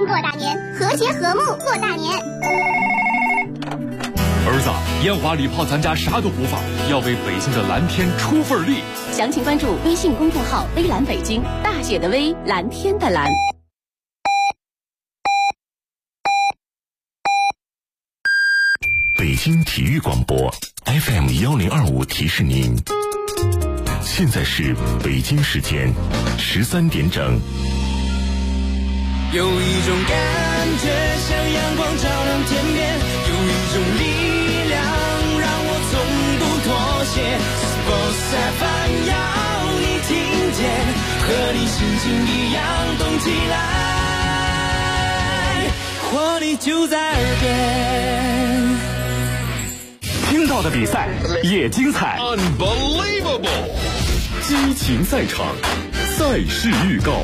过大年，和谐和睦过大年。 儿子，烟花礼炮咱家啥都不放，要为北京的蓝天出份力。 详情关注微信公众号微蓝北京，大写的微，蓝天的蓝。 北京体育广播 FM1025 提示您，现在是北京时间13点整。 有一种感觉像阳光照亮天边，有一种力量让我从不妥协。Sports FM 要你听见，和你心情一样动起来，活力就在耳边。 听到的比赛也精彩 Unbelievable 激情赛场，赛事预告。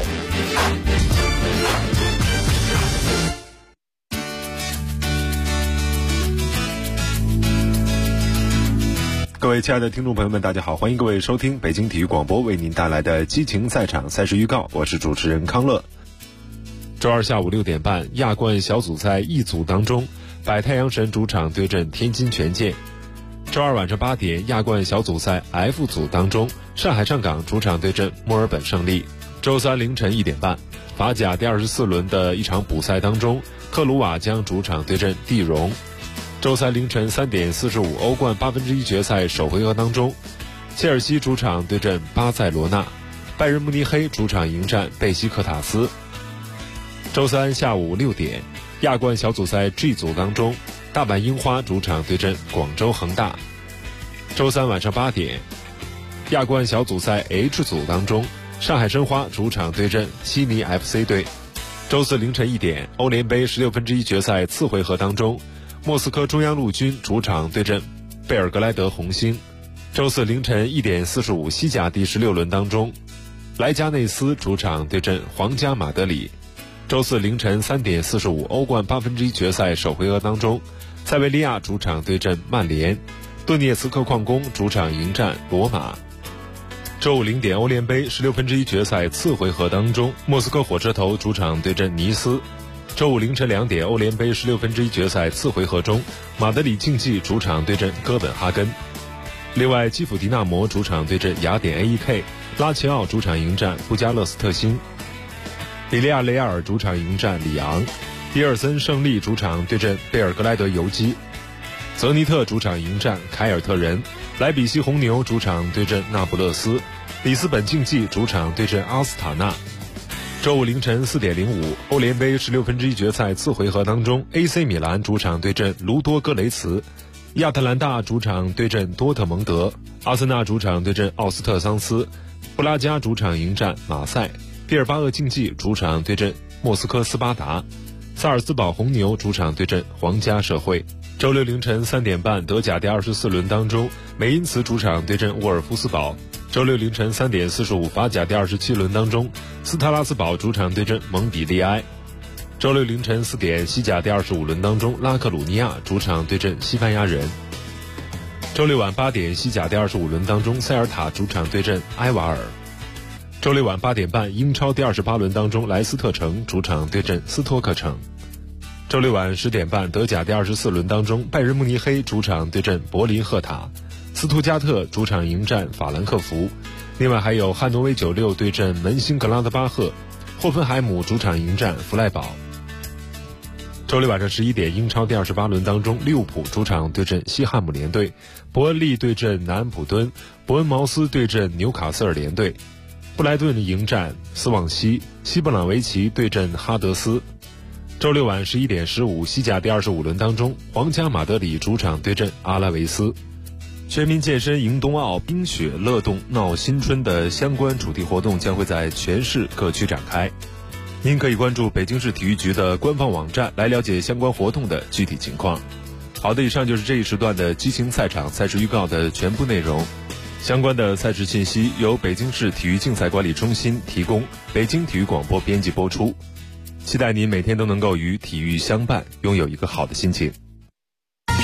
各位亲爱的听众朋友们，大家好，欢迎各位收听北京体育广播为您带来的激情赛场赛事预告，我是主持人康乐。 周二下午6点半，亚冠小组赛一组当中，百太阳神主场对阵天津权健。周二晚上8点，亚冠小组赛 F 组当中，上海上港主场对阵墨尔本胜利。周三凌晨1点半，法甲第24轮的一场补赛当中，特鲁瓦将主场对阵蒂荣。周三凌晨3点45，欧冠1/8决赛首回合当中，切尔西主场对阵巴塞罗那，拜仁慕尼黑主场迎战贝西克塔斯。周三下午6点，亚冠小组赛 G 组当中，大阪樱花主场对阵广州恒大。周三晚上8点，亚冠小组赛 H 组当中，上海申花主场对阵悉尼 FC 队。周四凌晨1点，欧联杯16分之1决赛次回合当中，莫斯科中央陆军主场对阵贝尔格莱德红星。周四凌晨1点45，西甲第16轮当中，莱加内斯主场对阵皇家马德里。周四凌晨3点45，欧冠1/8决赛首回合当中，塞维利亚主场对阵曼联，顿涅茨克矿工主场迎战罗马。周五0点，欧联杯16分之1决赛次回合当中，莫斯科火车头主场对阵尼斯。周五凌晨2点，欧联杯16分之1决赛次回合中，马德里竞技主场对阵哥本哈根。另外，基辅迪纳摩主场对阵雅典 AEK， 拉齐奥主场迎战布加勒斯特星。比利亚雷亚尔主场迎战里昂，迪尔森胜利主场对阵贝尔格莱德游击，泽尼特主场迎战凯尔特人，莱比锡红牛主场对阵那不勒斯，里斯本竞技主场对阵阿斯塔纳。周五凌晨4点05，欧联杯16分之1决赛次回合当中， AC 米兰主场对阵卢多戈雷茨，亚特兰大主场对阵多特蒙德，阿森纳主场对阵奥斯特桑斯，布拉加主场迎战马赛，毕尔巴鄂竞技主场对阵莫斯科斯巴达，萨尔斯堡红牛主场对阵皇家社会。周六凌晨3点半，德甲第24轮当中，梅因茨主场对阵沃尔夫斯堡。周六凌晨3点45，法甲第27轮当中，斯特拉斯堡主场对阵蒙彼利埃。周六凌晨4点，西甲第25轮当中，拉克鲁尼亚主场对阵西班牙人。周六晚8点，西甲第25轮当中，塞尔塔主场对阵埃瓦尔。周六晚8点半，英超第28轮当中，莱斯特城主场对阵斯托克城。周六晚10点半，德甲第24轮当中，拜仁慕尼黑主场对阵柏林赫塔，斯图加特主场迎战法兰克福。另外还有汉诺威96对阵门兴格拉德巴赫，霍芬海姆主场迎战弗赖堡。周六晚上11点，英超第28轮当中，利物浦主场对阵西汉姆联队，伯恩利对阵南安普敦，伯恩茅斯对阵纽卡斯尔联队，布莱顿迎战斯旺西，西布朗维奇对阵哈德斯。周六晚11点15，西甲第25轮当中，皇家马德里主场对阵阿拉维斯。全民健身迎冬奥，冰雪乐动闹新春的相关主题活动将会在全市各区展开。您可以关注北京市体育局的官方网站来了解相关活动的具体情况。好的，以上就是这一时段的激情赛场赛事预告的全部内容。相关的赛事信息由北京市体育竞赛管理中心提供，北京体育广播编辑播出。期待您每天都能够与体育相伴，拥有一个好的心情。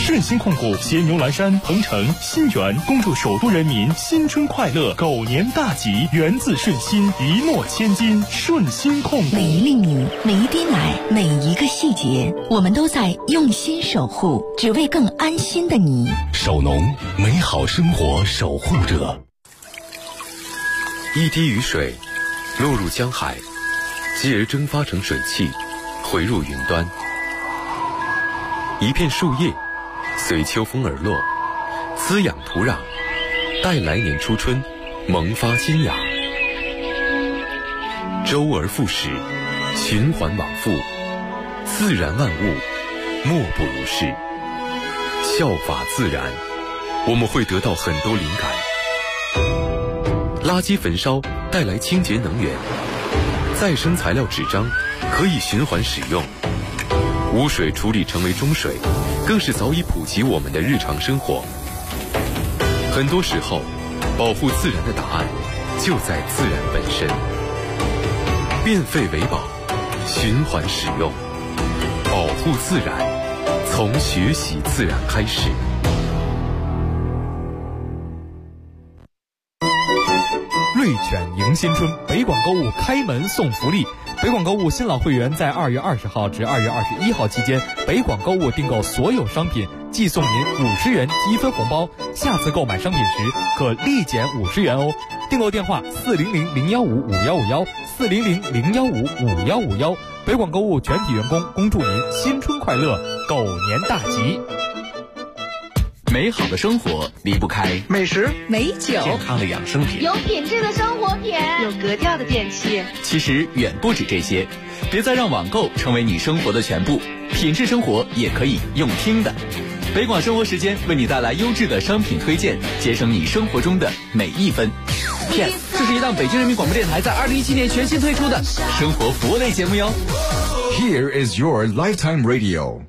顺心控股、携牛栏山、鹏城、新源恭祝首都人民新春快乐，狗年大吉，源自顺心，一诺千金。顺心控股。 每一粒米，每一滴奶，每一个细节，我们都在用心守护，只为更安心的你。 守农，美好生活守护者。 一滴雨水落入江海，继而蒸发成水汽，回入云端。一片树叶随秋风而落，滋养土壤，待来年初春萌发新芽。周而复始，循环往复，自然万物莫不如是。效法自然，我们会得到很多灵感。垃圾焚烧带来清洁能源，再生材料纸张可以循环使用，污水处理成为中水，更是早已普及我们的日常生活。很多时候，保护自然的答案就在自然本身。变废为宝，循环使用，保护自然，从学习自然开始。 瑞犬迎新春，北广购物开门送福利。北广购物新老会员在2月20号至2月21号期间，北广购物订购所有商品，即送您50元积分红包，下次购买商品时可立减50元哦。订购电话400-015-5151，400-015-5151。北广购物全体员工恭祝您新春快乐，狗年大吉。 美好的生活离不开美食、 美酒、 健康的养生品、 有品质的生活品、 有格调的电器。 其实远不止这些，别再让网购成为你生活的全部，品质生活也可以用听的。北广生活时间为你带来优质的商品推荐，节省你生活中的每一分。Yes， 这是一档北京人民广播电台在2017年全新推出的生活服务类节目哟。 Here is your lifetime radio。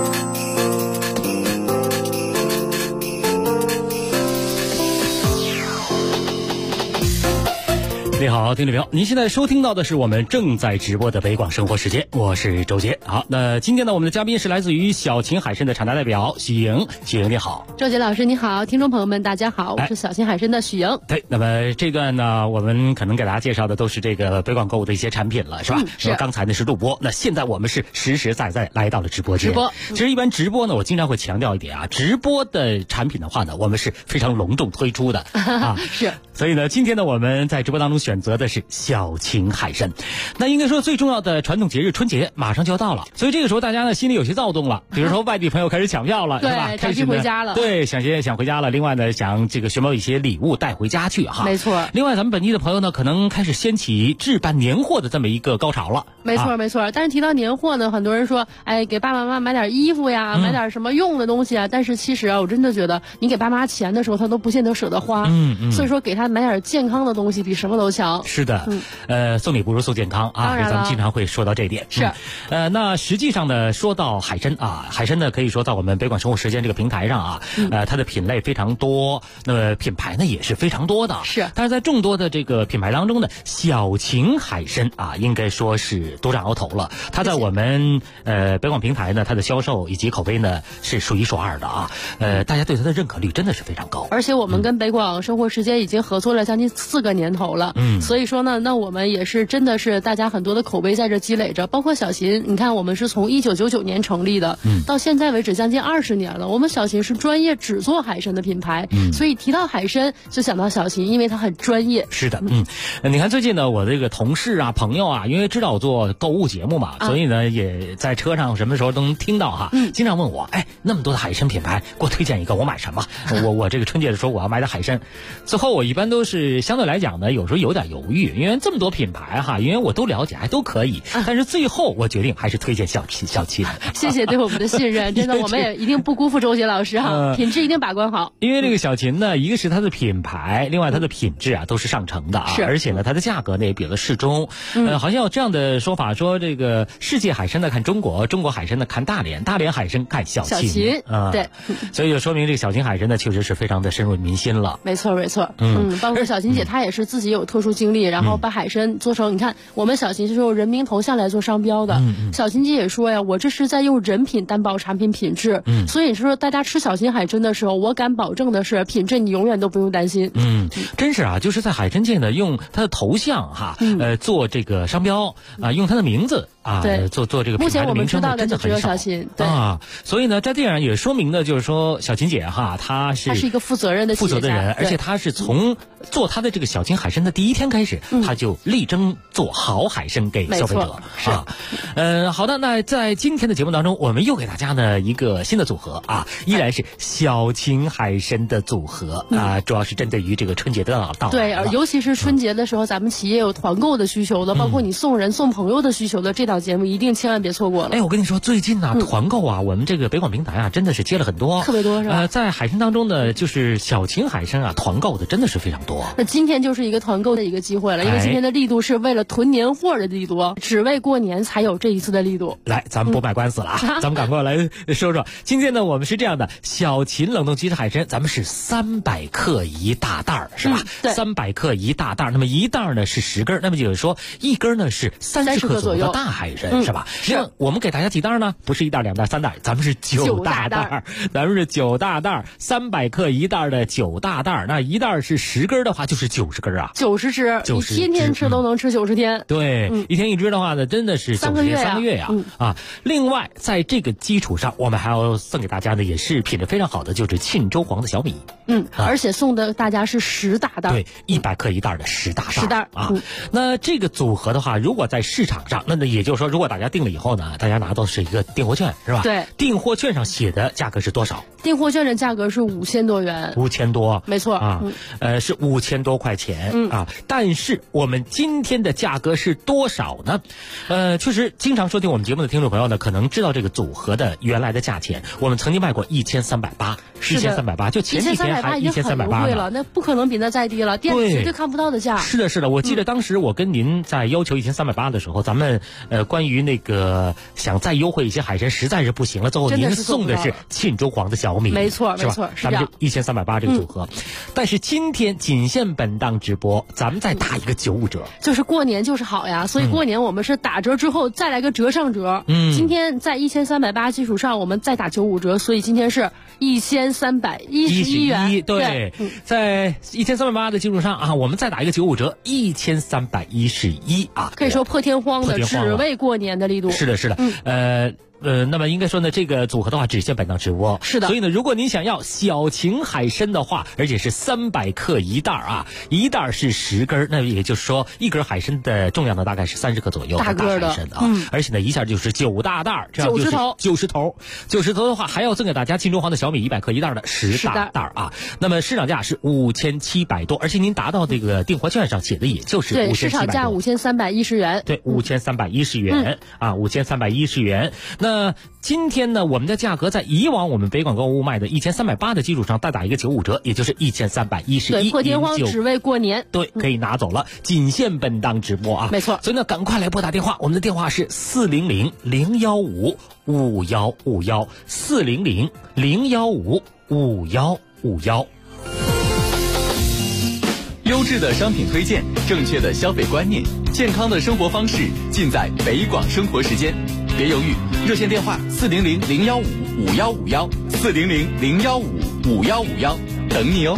你好，听众朋友，您现在收听到的是我们正在直播的北广生活时间，我是周杰。好，那今天呢，我们的嘉宾是来自于小秦海参的厂家代表许莹。许莹你好。 周杰老师你好，听众朋友们大家好，我是小秦海参的许莹。 对，那么这段呢，我们可能给大家介绍的都是这个北广购物的一些产品了，是吧？是。刚才呢是录播，那现在我们是实实在在来到了直播间。其实一般直播呢，我经常会强调一点啊，直播的产品的话呢，我们是非常隆重推出的啊。 是。 所以呢，今天呢，我们在直播当中选择的是小秦海参。那应该说最重要的传统节日春节马上就要到了，所以这个时候大家呢心里有些躁动了，比如说外地朋友开始抢票了，是吧？ 开始回家了。 对，想回家了。另外呢，想这个寻找一些礼物带回家去哈。 没错。 另外，咱们本地的朋友呢，可能开始掀起置办年货的这么一个高潮了。 没错，没错。但是提到年货呢，很多人说，哎，给爸爸妈妈买点衣服呀，买点什么用的东西啊。但是其实啊，我真的觉得，你给爸妈钱的时候，他都不见得舍得花。所以说，给他买点健康的东西比什么都强。 是的。送礼不如送健康啊，咱们经常会说到这一点。 是。 那实际上呢，说到海参啊，海参呢可以说在我们北广生活时间这个平台上啊，它的品类非常多，那么品牌呢也是非常多的。 是。 但是在众多的这个品牌当中呢，小秦海参啊，应该说是独占鳌头了。它在我们北广平台呢，它的销售以及口碑呢是数一数二的啊。大家对它的认可率真的是非常高。 而且我们跟北广生活时间已经合作了将近4个年头了。所以说呢，那我们也是真的是大家很多的口碑在这积累着，包括小秦，你看我们是从1999年成立的，到现在为止将近20年了。我们小秦是专业只做海参的品牌，所以提到海参就想到小秦，因为它很专业。 是的，你看最近呢，我这个同事啊、朋友啊，因为知道我做购物节目嘛，所以呢也在车上什么时候都能听到哈，经常问我，哎，那么多的海参品牌，给我推荐一个，我买什么？我这个春节的时候我要买点海参，最后我一般都是相对来讲呢，有时候有点犹豫，因为这么多品牌哈，因为我都了解，还都可以，但是最后我决定还是推荐小秦。 谢谢对我们的信任，真的我们也一定不辜负周杰老师哈，品质一定把关好。 因为这个小秦呢，一个是它的品牌，另外它的品质啊都是上乘的啊，而且呢它的价格呢也比较适中。好像有这样的说法，说这个世界海参呢看中国，中国海参呢看大连，大连海参看小秦。 对， 所以就说明这个小秦海参呢确实是非常的深入民心了。 没错。包括小秦姐她也是自己有特殊殊经历，然后把海参做成，你看我们小秦是用人名头像来做商标的。小秦姐也说呀，我这是在用人品担保产品品质。所以说大家吃小秦海参的时候，我敢保证的是品质你永远都不用担心。 真是啊，就是在海参界呢，用它的头像哈，做这个商标啊，用它的名字啊，做这个品牌的名称，真的很少。 对啊， 所以呢，这样也说明呢，就是说小秦姐哈，她是一个负责任的人，而且她是从做她的这个小秦海参的第一天开始，她就力争做好海参给消费者。是好的，那在今天的节目当中，我们又给大家呢一个新的组合啊，依然是小秦海参的组合啊，主要是针对于这个春节的到来。 对，尤其是春节的时候，咱们企业有团购的需求的，包括你送人送朋友的需求的，这档节目一定千万别错过了。 哎，我跟你说，最近呢团购啊，我们这个北广平台啊，真的是接了很多， 特别多是吧？ 在海参当中呢，就是小秦海参啊，团购的真的是非常多。 那今天就是一个团购的一个机会了，因为今天的力度是为了囤年货的力度，只为过年才有这一次的力度。 来，咱们不卖官司了啊，咱们赶快来说说。今天呢，我们是这样的，小秦冷冻鸡翅海参，咱们是300克一大袋儿，是吧？300克一大袋儿，那么一袋儿呢是10根，那么就是说一根呢是30克左右的大海参，是吧？是。我们给大家几袋呢？不是1袋、2袋、3袋，咱们是9大袋，咱们是9大袋，300克一袋的9大袋，那一袋是10根的话，就是90根啊 ，90只，你天天吃都能吃90天。 对，一天一只的话呢，真的是3个月呀，啊！另外，在这个基础上，我们还要送给大家的也是品质非常好的，就是沁州黄的小米。 而且送的大家是10大袋， 对，100克一袋的10大袋啊。那这个组合的话，如果在市场上，那也就是说，如果大家订了以后呢，大家拿到是一个订货券，是吧？ 对， 订货券上写的价格是多少？ 订货券的价格是5000多元 ，5000多， 没错啊，是5000多块钱啊。但是我们今天的价格是多少呢？确实，经常收听我们节目的听众朋友呢，可能知道这个组合的原来的价钱。我们曾经卖过1380，1380，就前几天还1380 了，那不可能比那再低了，店里绝对看不到的价。 是的，我记得当时我跟您在要求1380的时候，咱们关于那个想再优惠一些海参，实在是不行了，最后您送的是沁州黄的小米， 没错， 是吧？咱们就1380这个组合。但是今天仅限本档直播，咱们再打一个95折， 就是过年就是好呀，所以过年我们是打折之后再来个折上折。今天在1380基础上，我们再打95折，所以今天是1311元。 对，在1380的基础上啊，我们再打一个95折，1311啊， 可以说破天荒的，只为过年的力度。 是的，那么应该说呢，这个组合的话只限本档直播。 是的， 所以呢，如果您想要小秦海参的话，而且是300克一袋啊，一袋是10根，那也就是说一根海参的重量呢大概是30克左右， 大个海参啊，而且呢一下就是9大袋，这样就是90头的话，还要赠给大家沁州黄的小米100克一袋的10大袋啊。那么市场价是5700多，而且您达到这个订货券上写的也就是5700多， 对，市场价5310元， 对，5310元啊，5310元。那今天呢，我们的价格在以往我们北广购物卖的1380的基础上再打一个95折，也就是1311， 对，破天荒只为过年， 对，可以拿走了，仅限本档直播啊， 没错。 所以呢，赶快来拨打电话，我们的电话是400-015-5151，400-015-5151。 优质的商品推荐，正确的消费观念，健康的生活方式，尽在北广生活时间。别犹豫，热线电话400-015-5151，400-015-5151，等你哦。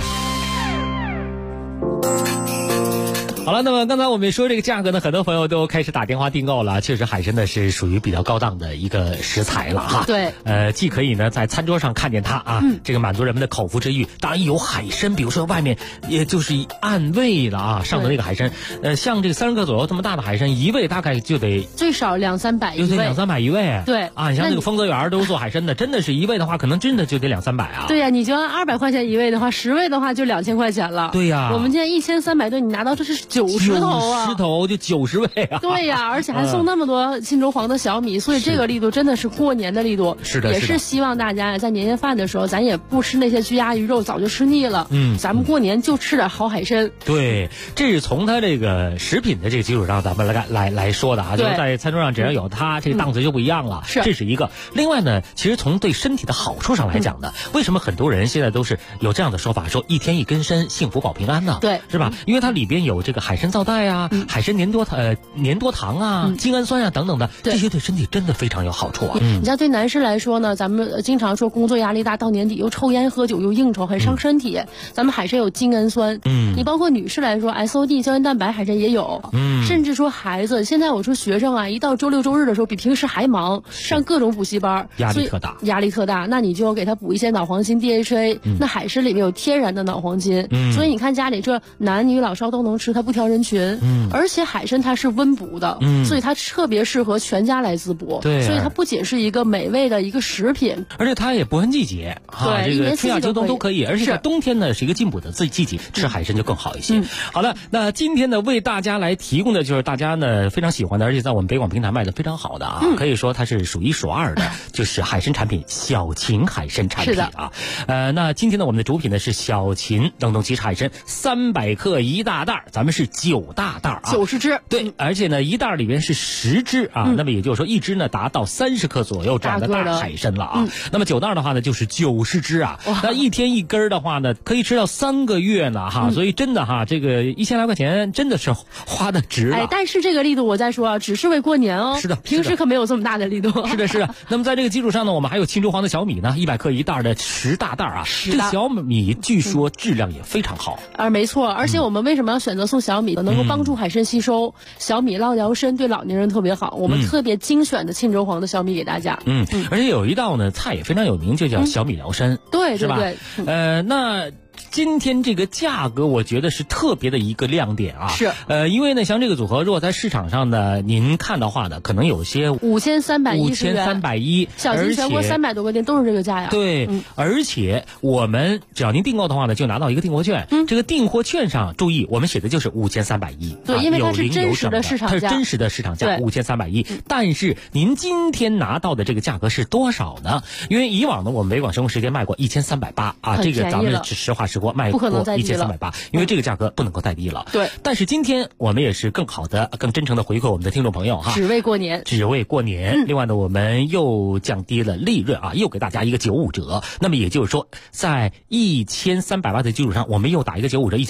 好了，那么刚才我们说这个价格呢，很多朋友都开始打电话订购了。确实，海参呢是属于比较高档的一个食材了哈。 对， 既可以呢在餐桌上看见它啊，这个满足人们的口腹之欲。当然有海参，比如说外面也就是按位了啊，上的那个海参，像这个30克左右这么大的海参，一位大概就得最少200-300一位， 就得200-300一位。 对啊，你像那个丰泽园都做海参的，真的是一位的话，可能真的就得200-300啊。 对呀，你就按200块钱一位的话，10位的话就2000块钱了。 对呀， 我们现在1300多，你拿到这是90头啊， 90头就90位啊！ 对呀，而且还送那么多沁州黄的小米，所以这个力度真的是过年的力度。 是的， 也是希望大家在年夜饭的时候，咱也不吃那些鸡鸭鱼肉，早就吃腻了。咱们过年就吃点好海参。 对，这是从它这个食品的这个基础上，咱们来说的啊，就是在餐桌上只要有它，这个档次就不一样了。 是， 这是一个。另外呢，其实从对身体的好处上来讲呢，为什么很多人现在都是有这样的说法，说一天一根参，幸福保平安呢？ 对， 是吧？因为它里边有这个海参皂带啊、海参粘多糖啊、精氨酸啊等等的，这些对身体真的非常有好处啊。 你像对男士来说呢，咱们经常说工作压力大，到年底又抽烟喝酒又应酬，很伤身体。咱们海参有精氨酸，你包括女士来说 SOD 胶原蛋白海参也有，甚至说孩子，现在我说学生啊，一到周六周日的时候比平时还忙，上各种补习班， 压力特大， 那你就给他补一些脑黄金 DHA，那海参里面有天然的脑黄金，所以你看家里这男女老少都能吃，它不挑人群，而且海参它是温补的，所以它特别适合全家来滋补， 对， 所以它不仅是一个美味的一个食品， 而且它也不分季节， 对， 这个春夏秋冬都可以，而且在冬天呢是一个进补的季节，吃海参就更好一些。好了，那今天呢为大家来提供的就是大家呢非常喜欢的，而且在我们北广平台卖的非常好的啊，可以说它是数一数二的，就是海参产品小秦海参产品啊。那今天呢我们的主品呢是小秦冷冻鸡翅海参300克一大袋，咱们是9大袋啊 ，90只， 对，而且呢一袋里边是10只啊，那么也就是说一只呢达到30克左右这样的大海参了啊。那么9袋的话呢就是90只啊，那一天一根的话呢可以吃到3个月呢哈，所以真的哈，这个1000来块钱真的是花的值了。 但是这个力度我再说啊，只是为过年哦， 是的， 平时可没有这么大的力度。 是的。那么在这个基础上呢，我们还有青州黄的小米呢，100克一袋的10大袋啊，这个小米据说质量也非常好。 没错，而且我们为什么要选择送小米呢？能够帮助海参吸收，小米捞疗身，对老年人特别好。我们特别精选的青州黄的小米给大家。 而且有一道呢菜也非常有名，就叫小米疗身， 对， 是吧？那今天这个价格我觉得是特别的一个亮点啊， 是因为呢像这个组合如果在市场上呢您看的话呢，可能有些 5310，小秦全国300多个店都是这个价呀。 对，而且我们只要您订购的话呢，就拿到一个订货券，这个订货券上注意我们写的就是5310， 对，因为它是真实的市场价， 它是真实的市场价5310，但是您今天拿到的这个价格是多少呢？因为以往呢我们北广生活时间卖过1380啊，这个咱们实话实说卖过1380，因为这个价格不能够再低了。 对， 但是今天我们也是更好的、更真诚的回馈我们的听众朋友哈， 只为过年。 另外呢，我们又降低了利润啊，又给大家一个95折。那么也就是说，在1380的基础上，我们又打一个95折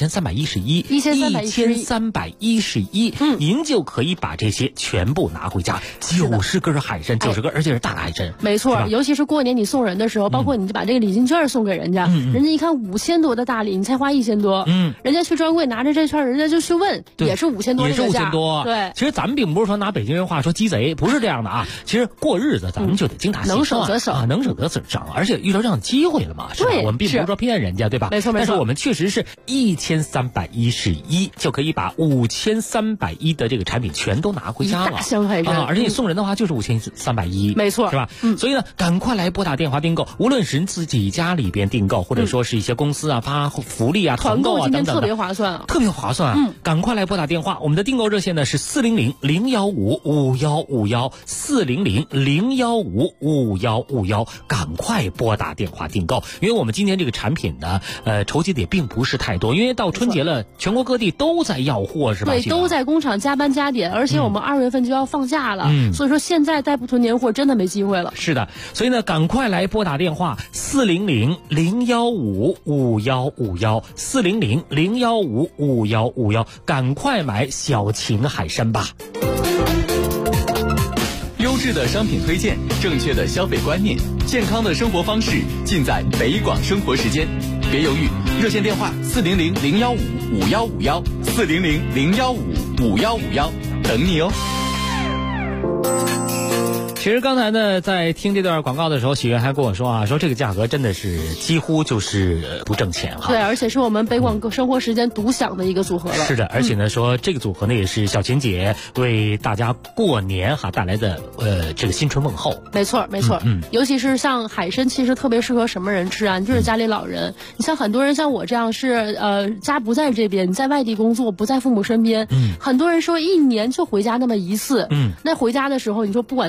，1311，您就可以把这些全部拿回家，90根海参，90根，而且是大海参。 没错，尤其是过年你送人的时候，包括你就把这个礼金券送给人家，人家一看5000多的大礼，你才花1000多，人家去专柜拿着这券，人家就去问，也是5000多， 也是5000多。 对， 其实咱们并不是说拿北京人话说鸡贼，不是这样的啊。其实过日子咱们就得精打细算， 能省则省啊，能省则省，而且遇到这样的机会了嘛，是吧？我们并不是说骗人家，对吧？ 没错。 但是我们确实是1311就可以把5310的这个产品全都拿回家了， 大箱海参， 而且你送人的话就是5310， 没错， 是吧？所以呢，赶快来拨打电话订购，无论是自己家里边订购，或者说是一些公司啊发福利啊、团购啊等等的， 特别划算啊， 特别划算。赶快来拨打电话，我们的订购热线呢是400-015-5151，400-015-5151，赶快拨打电话订购，因为我们今天这个产品呢，筹集的也并不是太多，因为到春节了，全国各地都在要货，是吧？ 对，都在工厂加班加点，而且我们2月份就要放假了，所以说现在再不囤年货真的没机会了。 是的，所以呢，赶快来拨打电话400-015-5151，400-015-5151，赶快买小秦海参吧。 优质的商品推荐，正确的消费观念，健康的生活方式，尽在北广生活时间。别犹豫，热线电话400-015-5151，400-015-5151，等你哦。 其实刚才呢，在听这段广告的时候，喜悦还跟我说啊，说这个价格真的是几乎就是不挣钱哈。 对，而且是我们北广生活时间独享的一个组合了。 是的，而且呢，说这个组合呢也是小秦姐为大家过年哈带来的这个新春问候。 没错。尤其是像海参，其实特别适合什么人吃啊？你就是家里老人，你像很多人像我这样是家不在这边，你在外地工作，不在父母身边，很多人说1年就回家那么1次，那回家的时候，你说不管在外面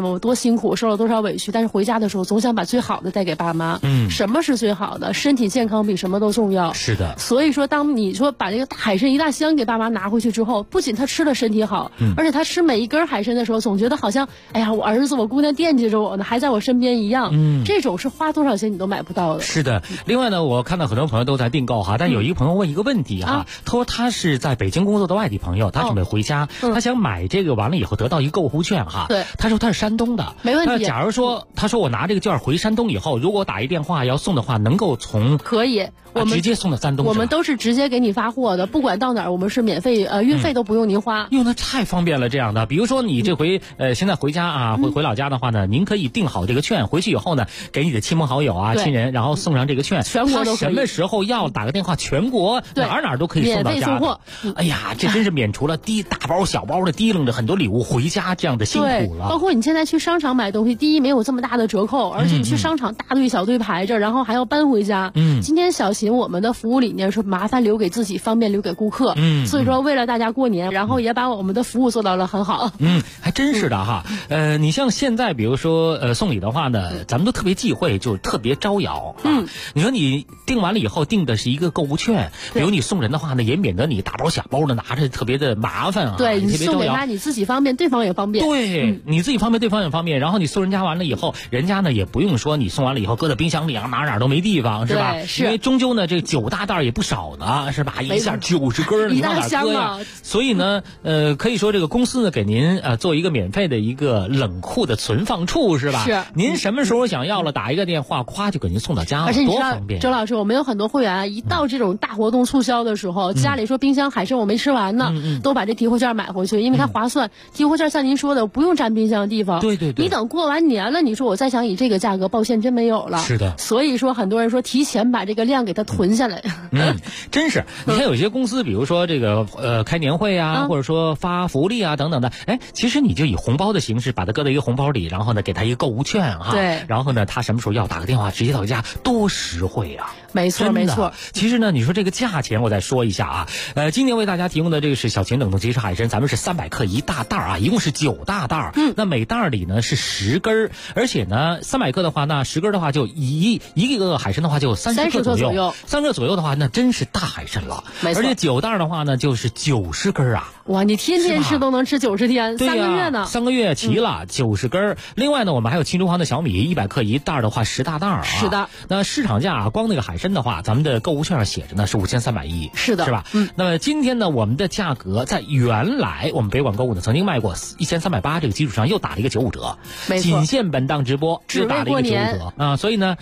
嘛，我多辛苦，受了多少委屈，但是回家的时候总想把最好的带给爸妈。什么是最好的？身体健康比什么都重要。 是的。 所以说，当你说把这个海参一大箱给爸妈拿回去之后，不仅他吃了身体好，而且他吃每一根海参的时候，总觉得好像，哎呀，我儿子我姑娘惦记着我呢，还在我身边一样。这种是花多少钱你都买不到的。 是的。另外呢，我看到很多朋友都在订购哈，但有一个朋友问一个问题哈，他说他是在北京工作的外地朋友，他准备回家，他想买这个完了以后得到一个购物券哈。 对。 他说他是山东的， 没问题。 假如说他说我拿这个券回山东以后，如果打一电话要送的话，能够从可以。我们直接送到山东， 我们都是直接给你发货的，不管到哪儿，我们是免费，运费都不用您花。 哟，那太方便了，这样的。比如说你这回现在回家啊，回老家的话呢，您可以订好这个券，回去以后呢，给你的亲朋好友啊、亲人，然后送上这个券， 全国都可以。 什么时候要打个电话，全国哪都可以送到家的。免费送货。哎呀，这真是免除了大包小包的提楞着很多礼物回家这样的辛苦了。 包括你现在去商场买东西，第一没有这么大的折扣，而且你去商场大队小队排着，然后还要搬回家。今天小邢我们的服务理念是麻烦留给自己，方便留给顾客。所以说为了大家过年，然后也把我们的服务做到了很好。 还真是的哈。你像现在比如说送礼的话呢，咱们都特别忌讳，就特别招摇。你说你订完了以后订的是一个购物券，比如你送人的话呢，也免得你大包小包的拿着特别的麻烦啊。 对，你送给他你自己方便，对方也方便。 对，你自己方便，对方也方便。然后你送人家完了以后，人家呢也不用说你送完了以后搁在冰箱里啊，哪都没地方，是吧？因为终究呢这9大袋也不少呢，是吧？一下90根，你往哪搁呀？所以呢，可以说这个公司呢给您做一个免费的一个冷库的存放处，是吧？ 是。 您什么时候想要了，打一个电话，咵就给您送到家了， 而且你知道， 多方便。 周老师，我们有很多会员啊，一到这种大活动促销的时候，家里说冰箱海参我没吃完呢，都把这提货券买回去，因为它划算。提货券像您说的，不用占冰箱的地方。 对。 你等过完年了，你说我再想以这个价格报现，真没有了。 是的。 所以说，很多人说提前把这个量给它囤下来。 真是。你看有些公司，比如说这个开年会啊，或者说发福利啊等等的，其实你就以红包的形式把它搁在一个红包里，然后呢给他一个购物券哈。 对。 然后呢，他什么时候要打个电话直接到家，多实惠啊！ 没错没错。 其实呢，你说这个价钱，我再说一下啊。今年为大家提供的这个是小秦冷冻即食海参，咱们是300克一大袋啊，一共是9大袋。那每袋里呢是10根，而且呢300克的话，那10根的话就一个海参的话就30克左右。30克左右的话，那真是大海参了。 没错。 而且9袋的话呢，就是90根啊。 哇，你天天吃都能吃90天，3个月呢 ？3个月齐了，90根。另外呢，我们还有秦中皇的小米100克一袋的话10大袋啊。 是的。 那市场价光那个海参的话，咱们的购物券上写着呢是5310。 是的。 是吧？那么今天呢，我们的价格在原来我们北广购物呢曾经卖过1380这个基础上又打了一个95折。 没错。 仅限本档直播只打了一个95折啊，所以呢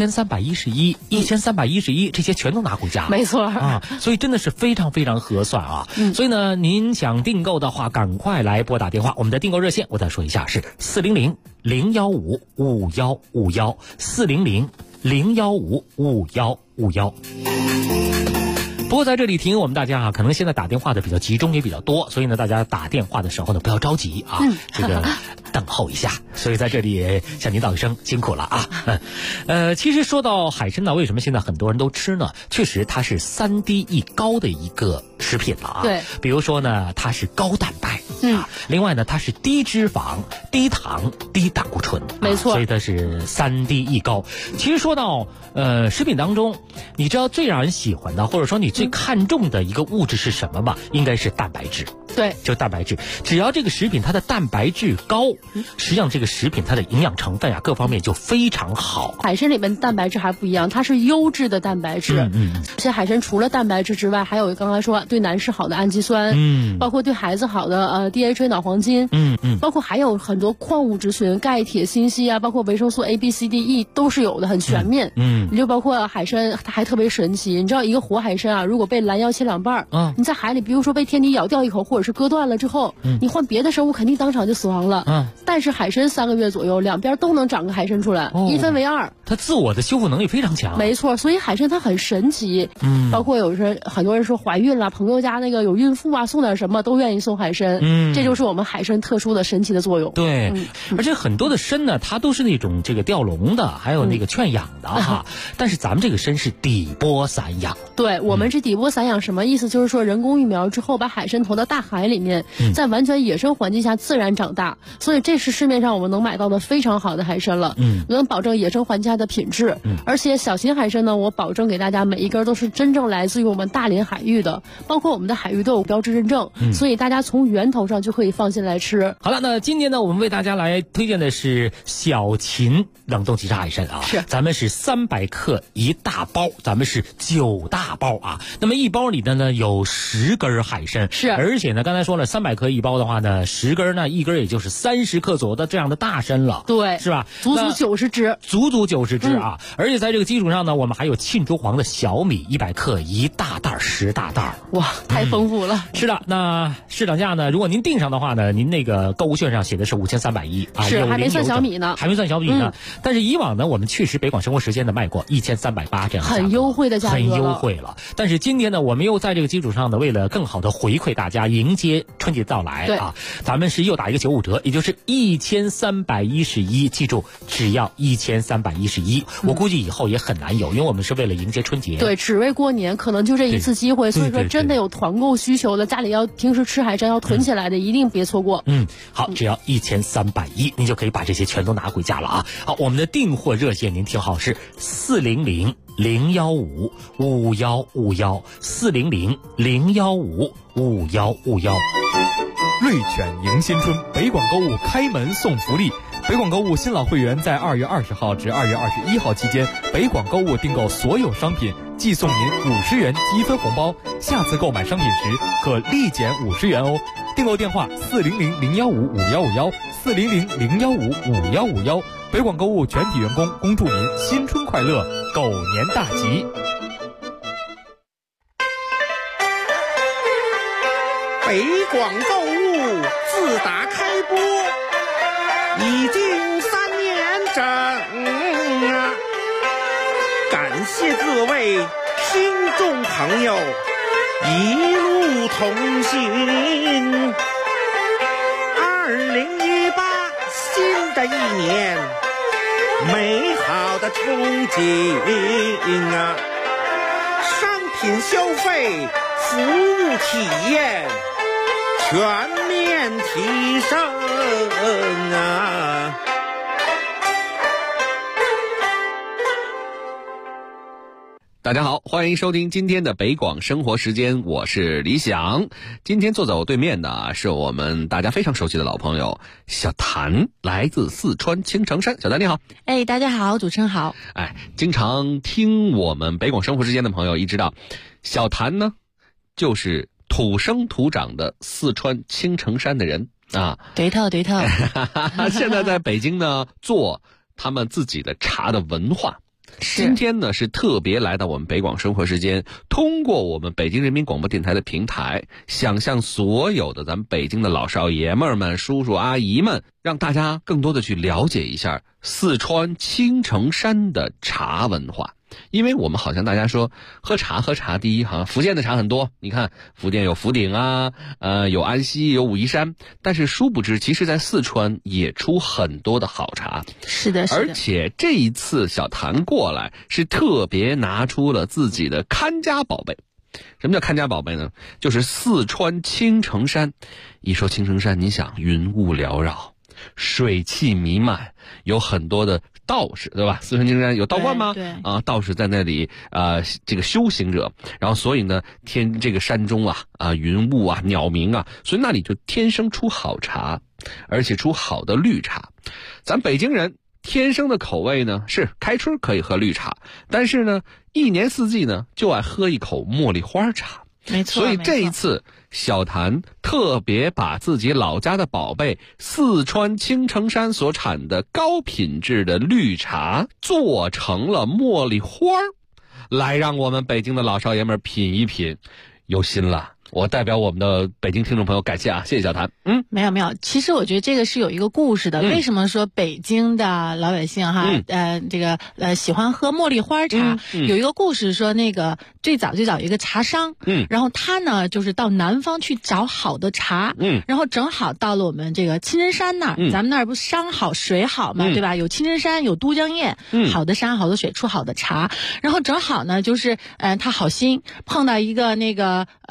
1311、1311这些全都拿回家。 没错啊，所以真的是非常非常合算啊。所以呢，您想订购的话，赶快来拨打电话，我们的订购热线我再说一下是400-015-5151，400-015-5151。不过在这里提醒我们大家啊，可能现在打电话的比较集中也比较多，所以呢，大家打电话的时候呢，不要着急啊，这个等候一下。所以在这里也向您道一声辛苦了啊。其实说到海参呢，为什么现在很多人都吃呢？确实它是3低一高的一个食品了啊。 对。 比如说呢，它是高蛋白。另外呢，它是低脂肪、低糖、低胆固醇。 没错。 所以它是3低一高。其实说到食品当中，你知道最让人喜欢的，或者说你最看重的一个物质是什么吗？应该是蛋白质。 对， 就蛋白质。只要这个食品它的蛋白质高，实际上这个食品它的营养成分啊各方面就非常好。 海参里面蛋白质还不一样，它是优质的蛋白质。这海参除了蛋白质之外，还有刚才说对男士好的氨基酸，包括对孩子好的DHA 脑黄金，包括还有很多矿物质群，钙、铁、锌、硒啊，包括维生素 A、B、C、D、E 都是有的，很全面。你就包括海参，它还特别神奇。你知道一个活海参啊，如果被拦腰切2半，你在海里，比如说被天敌咬掉一口，或者是割断了之后，你换别的生物肯定当场就死亡了。但是海参3个月左右，两边都能长个海参出来，一分为2。 它自我的修复能力非常强。 没错，所以海参它很神奇。包括有时很多人说怀孕了，朋友家那个有孕妇啊，送点什么都愿意送海参。这就是我们海参特殊的神奇的作用。 对，而且很多的参呢，它都是那种这个吊笼的，还有那个圈养的哈。但是咱们这个参是底波散养。 对，我们是底波散养，什么意思？就是说人工育苗之后，把海参投到大海里面，在完全野生环境下自然长大，所以这是市面上我们能买到的非常好的海参了，能保证野生环境下的品质。而且小型海参呢，我保证给大家每一根都是真正来自于我们大连海域的，包括我们的海域都有标志认证，所以大家从源头上就可以放心来吃。 好了，那今天呢，我们为大家来推荐的是小秦冷冻即食海参啊，是咱们是300克一大包，咱们是9大包啊。那么一包里的呢有10根海参，是，而且呢刚才说了300克一包的话呢，10根呢一根也就是30克左右的这样的大参了，对，是吧？足足90只，足足90只啊！而且在这个基础上呢，我们还有沁珠黄的小米100克一大袋10大袋，哇，太丰富了。是的，那市场价呢，如果您订上的话呢，您那个购物券上写的是5310啊，是还没算小米呢，还没算小米呢。但是以往呢，我们确实北广生活时间的卖过1380这样的，很优惠的价格，很优惠了。但是今天呢，我们又在这个基础上呢，为了更好的回馈大家，迎接春节到来啊，咱们是又打一个95折，也就是1311，记住，只要1311。我估计以后也很难有，因为我们是为了迎接春节，对，只为过年，可能就这一次机会。所以说，真的有团购需求的，家里要平时吃海参要囤起来的，一定别错过。好，只要1310，您就可以把这些全都拿回家了啊。好，我们的订货热线您听好，是400-015-5151，400-015-5151。 瑞犬迎新春，北广购物开门送福利。北广购物新老会员在2月20号至2月21号期间，北广购物订购所有商品，寄送您50元积分红包，下次购买商品时可立减50元哦。订购电话400-015-5151，400-015-5151。北广购物全体员工恭祝您新春快乐，狗年大吉。 北广购物自打开播已经3年整啊，感谢各位听众朋友一路同行。2018新的一年，美好的憧憬啊，商品消费、服务体验全面提升啊！ 大家好，欢迎收听今天的北广生活时间，我是李想。今天坐在我对面的是我们大家非常熟悉的老朋友小谭，来自四川青城山。小谭你好。 大家好，主持人好。 经常听我们北广生活时间的朋友一知道，小谭呢就是土生土长的四川青城山的人啊。 对头。 现在在北京呢做他们自己的茶的文化。今天呢是特别来到我们北广生活时间，通过我们北京人民广播电台的平台，想向所有的咱们北京的老少爷们们、叔叔阿姨们，让大家更多的去了解一下四川青城山的茶文化。因为我们好像大家说喝茶，第一好像福建的茶很多，你看福建有福鼎啊，有安溪，有武夷山，但是殊不知其实在四川也出很多的好茶。是的。而且这一次小谭过来是特别拿出了自己的看家宝贝。什么叫看家宝贝呢？就是四川青城山。一说青城山，你想云雾缭绕，水汽弥漫，有很多的道士，对吧？四川青城山有道观吗？对啊，道士在那里这个修行者，然后所以呢，这个山中云雾啊，鸟鸣啊，所以那里就天生出好茶，而且出好的绿茶。咱北京人天生的口味呢是开春可以喝绿茶，但是呢一年四季呢就爱喝一口茉莉花茶。没错。所以这一次小谭特别把自己老家的宝贝四川青城山所产的高品质的绿茶做成了茉莉花，来让我们北京的老少爷们品一品。有心了，我代表我们的北京听众朋友感谢啊，谢谢小谭。 没有，其实我觉得这个是有一个故事的。为什么说北京的老百姓喜欢喝茉莉花茶？有一个故事说，那个最早有一个茶商，然后他呢就是到南方去找好的茶，然后正好到了我们这个青城山那儿，咱们那儿不山好水好嘛，对吧？有青城山，有都江堰，好的山好的水出好的茶，然后正好呢就是他好心碰到一个那个姑娘。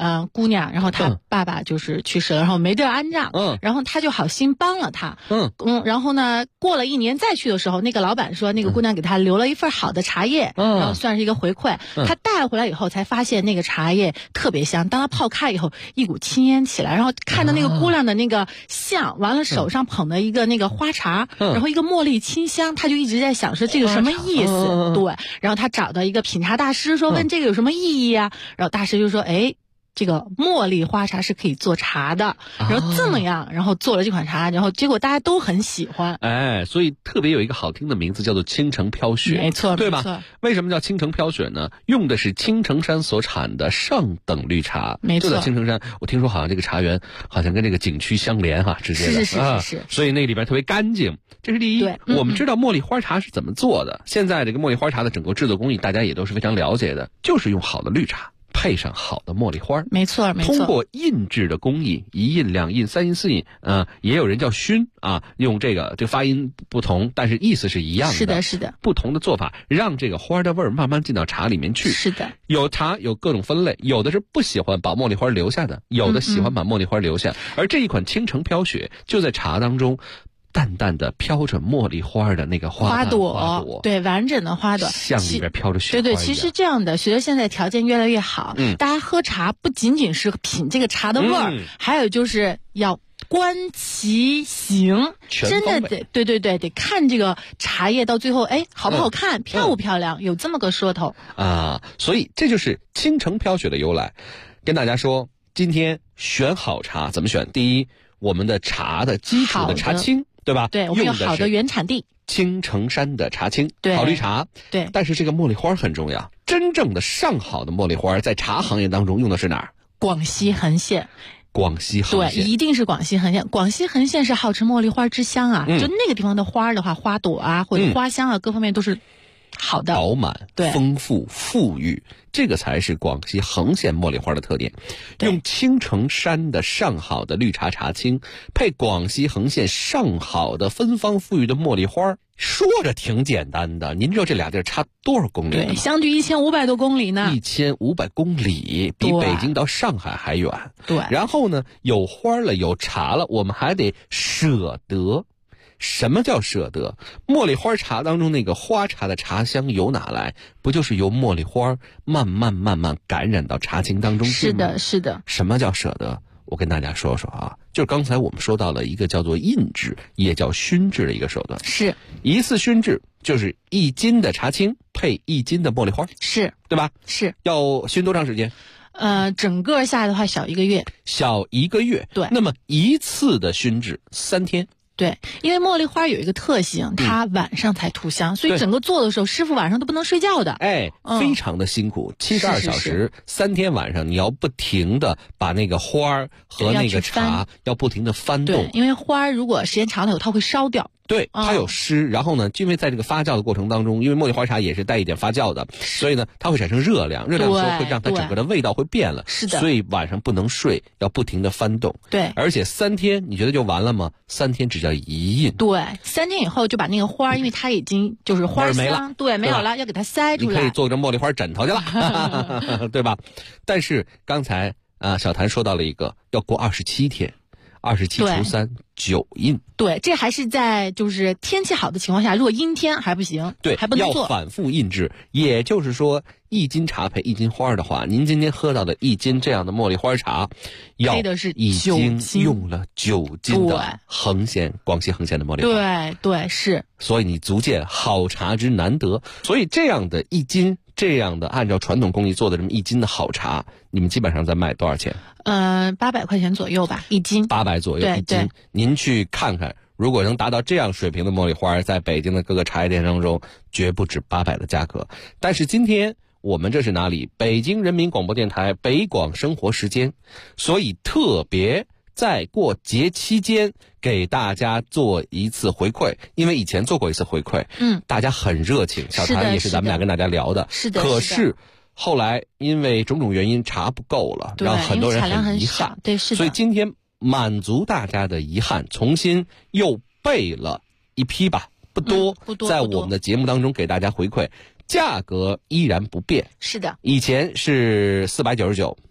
娘，然后她爸爸就是去世了，然后没地儿安葬，然后她就好心帮了她，然后呢，过了1年再去的时候，那个老板说那个姑娘给她留了一份好的茶叶，然后算是一个回馈。她带回来以后才发现那个茶叶特别香，当她泡开以后，一股青烟起来，然后看到那个姑娘的那个像，完了手上捧的一个那个花茶，然后一个茉莉清香，她就一直在想说这个什么意思？对，然后她找到一个品茶大师说问这个有什么意义啊？然后大师就说这个茉莉花茶是可以做茶的，然后这么样，然后做了这款茶，然后结果大家都很喜欢。 所以特别有一个好听的名字叫做青城飘雪， 没错， 对吧？为什么叫青城飘雪呢？用的是青城山所产的上等绿茶， 没错。 就在青城山，我听说好像这个茶园好像跟这个景区相连直接的， 是。 所以那里边特别干净，这是第一。我们知道茉莉花茶是怎么做的，现在这个茉莉花茶的整个制作工艺，大家也都是非常了解的，就是用好的绿茶。配上好的茉莉花， 没错。 通过印制的工艺，1印、2印、3印、4印，也有人叫熏用这个发音不同，但是意思是一样的。 是的。 不同的做法，让这个花的味儿慢慢进到茶里面去。 是的。 有茶有各种分类，有的是不喜欢把茉莉花留下的，有的喜欢把茉莉花留下。而这一款青城飘雪就在茶当中。淡淡的飘着茉莉花的那个花朵， 对，完整的花朵， 像里边飘着雪花。 对，其实这样的，随着现在条件越来越好，大家喝茶不仅仅是品这个茶的味儿，还有就是要观其形，真的得看这个茶叶到最后，好不好看，漂不漂亮，有这么个说头所以这就是青城飘雪的由来。跟大家说，今天选好茶怎么选？第一，我们的茶的基础的茶青。对吧？ 对，我们有好的原产地， 青城山的茶青， 对， 好绿茶， 对。 但是这个茉莉花很重要，真正的上好的茉莉花，在茶行业当中用的是哪儿？ 广西横县。 广西横县， 对，一定是广西横县。广西横县是号称茉莉花之乡就那个地方的花的话，花朵或者花香各方面都是好的， 饱满、丰富、富裕，这个才是广西横县茉莉花的特点。用青城山的上好的绿茶茶青，配广西横县上好的芬芳富裕的茉莉花，说着挺简单的。您知道这俩地儿差多少公里吗？ 对，相距1500多公里呢。 1500公里，比北京到上海还远。 对。 然后呢，有花了，有茶了，我们还得舍得。什么叫舍得？茉莉花茶当中那个花茶的茶香由哪来？不就是由茉莉花慢慢感染到茶青当中去吗？ 是的。 什么叫舍得？我跟大家说说就是刚才我们说到了一个叫做印制，也叫熏制的一个手段。 是一次熏制就是1斤的茶青配1斤的茉莉花， 是对吧？ 是。 要熏多长时间？ 整个下来的话小1个月。 小1个月。 对。 那么一次的熏制3天。 对，因为茉莉花有一个特性，它晚上才吐香，所以整个做的时候，师傅晚上都不能睡觉的。 非常的辛苦，72小时，3天晚上你要不停的把那个花和那个茶要不停的翻动。 对，因为花如果时间长了以后，它会烧掉。 对，它有湿，然后呢，因为在这个发酵的过程当中，因为茉莉花茶也是带一点发酵的，所以呢，它会产生热量，热量的时候会让它整个的味道会变了。 是的。 所以晚上不能睡，要不停的翻动。 对。 而且3天，你觉得就完了吗？3天只叫1印。 对，3天以后就把那个花，因为它已经就是花香， 没了， 对，没有了，要给它塞出来。 你可以做个茉莉花枕头去了，对吧？但是刚才小谭说到了一个，要过27天。27除3 9印。 对，这还是在就是天气好的情况下，如果阴天还不行， 对， 还不能做。 要反复印制。也就是说，1斤茶配1斤花的话，您今天喝到的1斤这样的茉莉花茶，要已经用了9斤的广西横县的茉莉花。 对，是。 所以你足见好茶之难得。所以这样的1斤，这样的按照传统工艺做的这么1斤的好茶，你们基本上在卖多少钱 ？800块钱左右吧，1斤。 800左右1斤。您去看看，如果能达到这样水平的茉莉花，在北京的各个茶叶店当中，绝不止800的价格。但是今天我们这是哪里？北京人民广播电台北广生活时间，所以特别在过节期间给大家做一次回馈，因为以前做过一次回馈，大家很热情，小谭也是咱们俩跟大家聊的， 是的。 可是后来因为种种原因茶不够了，让很多人很遗憾， 对，是的。 所以今天满足大家的遗憾，重新又备了一批吧，不多，在我们的节目当中给大家回馈，价格依然不变。 是的， 以前是499，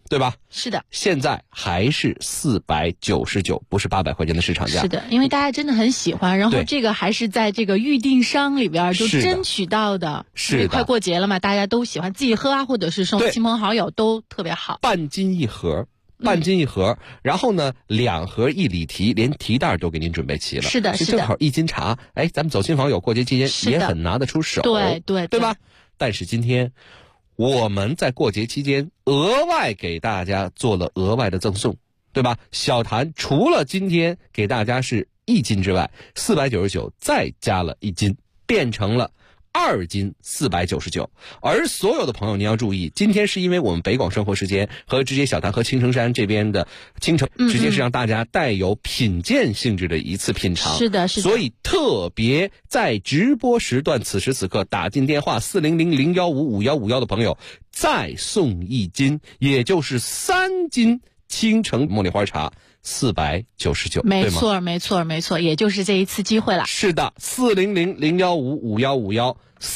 对吧？ 是的， 现在还是499，不是800块钱的市场价。 是的，因为大家真的很喜欢，然后这个还是在这个预订商里边就争取到的。 是的， 快过节了嘛，大家都喜欢自己喝啊，或者是送亲朋好友都特别好。 半斤一盒。然后呢，2盒1里提，连提袋都给您准备齐了。 是的，是的， 正好1斤茶，哎，咱们走亲访友，过节期间也很拿得出手，对吧？但是今天我们在过节期间额外给大家做了额外的赠送，对吧？小谭除了今天给大家是1斤之外，499再加了1斤，变成了2斤499，而所有的朋友您要注意，今天是因为我们北广生活时间和直接小谭和青城山这边的青城，直接是让大家带有品鉴性质的一次品尝。 是的， 所以特别在直播时段此时此刻打进电话400-015-5151的朋友，再送1斤，也就是3斤青城茉莉花茶。499， 没错，没错，没错，也就是这一次机会了。 是的，400-015-5151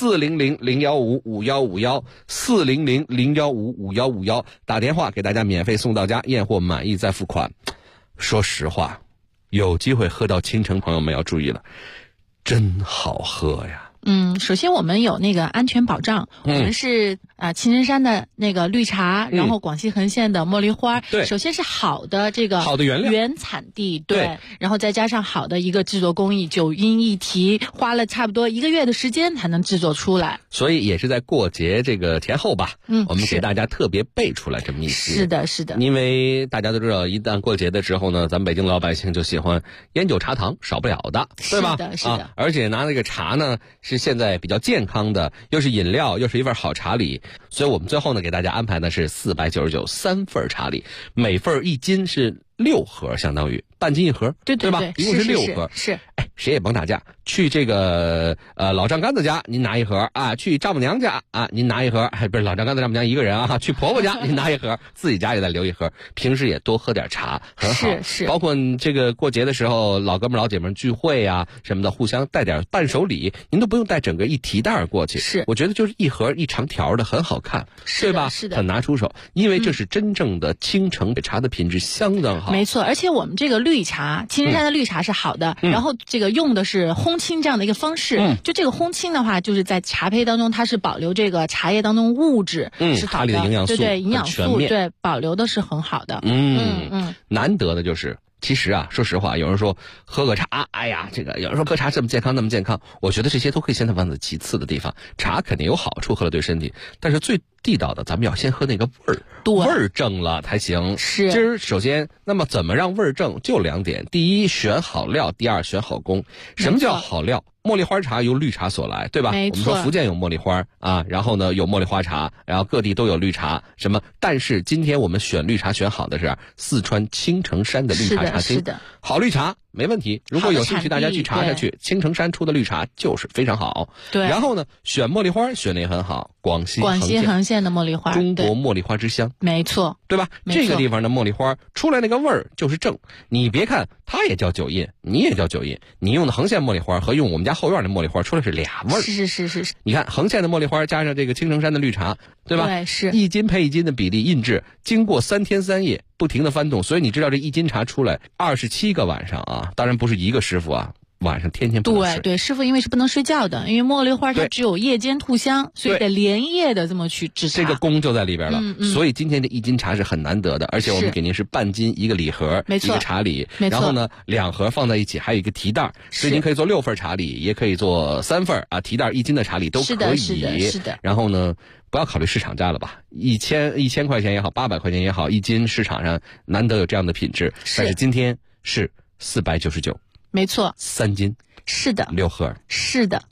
400-015-5151 400-015-5151，打电话给大家免费送到家，验货满意再付款。说实话，有机会喝到青城，朋友们要注意了，真好喝呀。 首先我们有那个安全保障，我们是青城山的那个绿茶，然后广西恒县的茉莉花， 对， 首先是好的这个好的原料原产地，对，然后再加上好的一个制作工艺，9音1提，花了差不多1个月的时间才能制作出来， 所以也是在过节这个前后吧，我们给大家特别备出来这么一些。 是的，是的， 因为大家都知道，一旦过节的时候呢，咱们北京老百姓就喜欢烟酒茶糖，少不了的，对吧？ 是的，是的， 而且拿那个茶呢，是现在比较健康的，又是饮料，又是一份好茶礼，所以我们最后呢给大家安排的是499 3份茶礼，每份1斤是6盒，相当于半斤1盒， 对吧？一共是6盒。 是， 哎，谁也甭打架，去这个老丈杆子家您拿1盒啊，去丈母娘家啊您拿1盒，不是老丈杆子丈母娘一个人啊，去婆婆家您拿1盒，自己家里再留1盒，平时也多喝点茶，很好。 是， 包括这个过节的时候，老哥们老姐们聚会啊什么的，互相带点伴手礼，您都不用带整个1提袋过去。 是， 我觉得就是1盒1长条的，很好看，对吧？ 是的， 很拿出手，因为这是真正的青城茶的品质相当好。 没错，而且我们这个绿茶，青城山的绿茶是好的，然后这个用的是烘青这样的一个方式，就这个烘青的话，就是在茶胚当中它是保留这个茶叶当中物质，是好的， 茶里的营养素， 对，营养素，对，保留的是很好的。 难得的就是。其实啊，说实话，有人说喝个茶，哎呀，这个有人说喝茶这么健康那么健康，我觉得这些都可以先放在其次的地方。茶肯定有好处，喝了对身体，但是最地道的，咱们要先喝那个味儿，味儿正了才行。 是， 今儿首先，那么怎么让味儿正？就2点：第一，选好料；第二，选好工。什么叫好料？茉莉花茶由绿茶所来，对吧？ 没错。 我们说福建有茉莉花啊，然后呢有茉莉花茶，然后各地都有绿茶，什么？但是今天我们选绿茶选好的是四川青城山的绿茶茶青， 是的， 好绿茶没问题。如果有兴趣，大家去查下去，青城山出的绿茶就是非常好。 对。 然后呢，选茉莉花选的也很好，广西恒县的茉莉花， 中国茉莉花之乡， 没错， 对吧？这个地方的茉莉花出来那个味儿就是正。你别看它也叫9印，你也叫9印，你用的恒县茉莉花和用我们家后院的茉莉花出来是俩味儿。 是。 你看恒县的茉莉花加上这个青城山的绿茶，对吧？ 对，是 1斤配1斤的比例印制，经过3天3夜不停的翻动，所以你知道这1斤茶出来27个晚上啊，当然不是一个师傅啊。晚上天天不能睡。 对，师傅因为是不能睡觉的，因为茉莉花它只有夜间吐香，所以得连夜的这么去制茶。 这个功就在里边了。所以今天这1斤茶是很难得的，而且我们给您是半斤一个礼盒， 没错， 一个茶礼， 没错。 然后呢2盒放在一起，还有一个提袋，所以您可以做6份茶礼，也可以做3份啊，提袋1斤的茶礼都可以。 是的。 然后呢，不要考虑市场价了吧，1000块钱也好，800块钱也好，1斤市场上难得有这样的品质，但是今天是499， 没错 ，3斤。 是的 ，6盒。 是的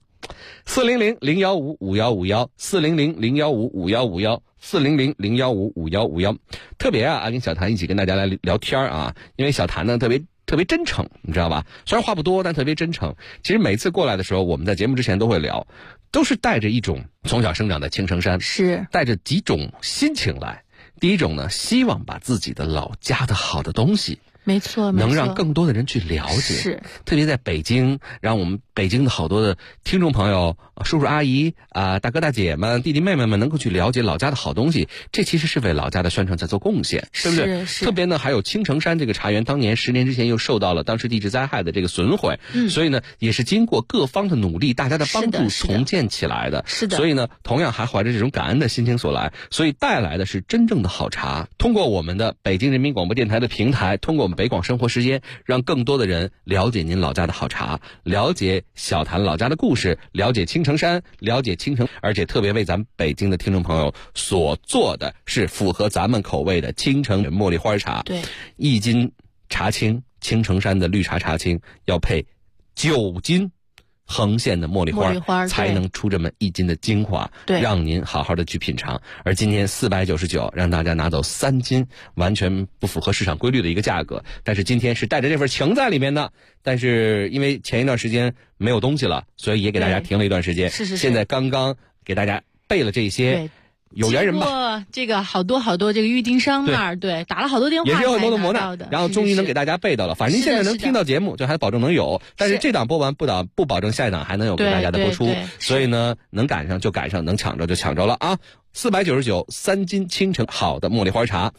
，400-015-5151 400-015-5151 400-015-5151。特别啊，跟小谭一起跟大家来聊天啊，因为小谭呢特别真诚，你知道吧？虽然话不多，但特别真诚。其实每次过来的时候，我们在节目之前都会聊，都是带着一种从小生长在青城山， 是带着几种心情来。第一种呢，希望把自己的老家的好的东西没错， 能让更多的人去了解。 是， 特别在北京，让我们北京的好多的听众朋友、叔叔阿姨啊、大哥大姐们、弟弟妹妹们能够去了解老家的好东西，这其实是为老家的宣传在做贡献，对不对？ 是。 特别呢，还有青城山这个茶园，当年10年之前又受到了当时地质灾害的这个损毁，所以呢，也是经过各方的努力，大家的帮助重建起来的。 是的。 所以呢，同样还怀着这种感恩的心情所来，所以带来的是真正的好茶。通过我们的北京人民广播电台的平台，通过我们北广生活时间，让更多的人了解您老家的好茶，了解小坛老家的故事，了解青城山，了解青城，而且特别为咱们北京的听众朋友所做的是符合咱们口味的青城茉莉花茶。 对 ，1斤茶青，青城山的绿茶茶青要配9斤横线的茉莉花才能出这么1斤的精华，让您好好的去品尝。而今天499让大家拿走3斤，完全不符合市场规律的一个价格，但是今天是带着这份情在里面的。但是因为前一段时间没有东西了，所以也给大家停了一段时间。 是。 现在刚刚给大家备了这些。有缘人吧， 这个好多这个郁金商那儿，对，打了好多电话， 也是有很多的磨难，然后终于能给大家备到了。反正您现在能听到节目，就还保证能有。但是这档播完不保证下一档还能有给大家的播出。所以呢，能赶上就赶上，能抢着就抢着了啊！499 3斤青城好的茉莉花茶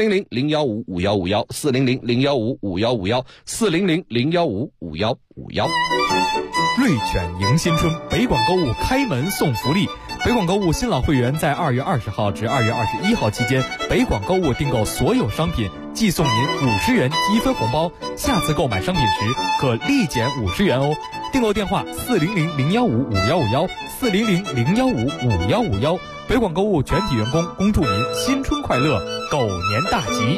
，400-015-5151，400-015-5151，400-015-5151。 瑞犬迎新春，北广购物开门送福利。北广购物新老会员在2月20号至2月21号期间，北广购物订购所有商品，即送您50元积分红包，下次购买商品时可立减50元哦。订购电话400-015-5151，400-015-5151。北广购物全体员工恭祝您新春快乐，狗年大吉。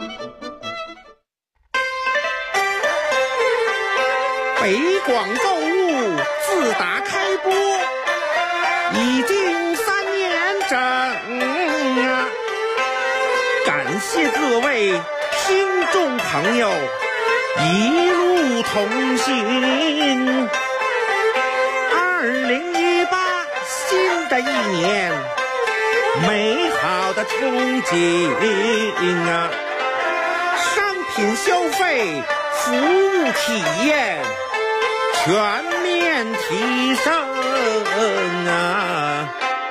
北广购物自打开播已经3年整啊！感谢各位听众朋友一路同行。2018新的一年，美好的憧憬啊！商品消费、服务体验全面提升啊！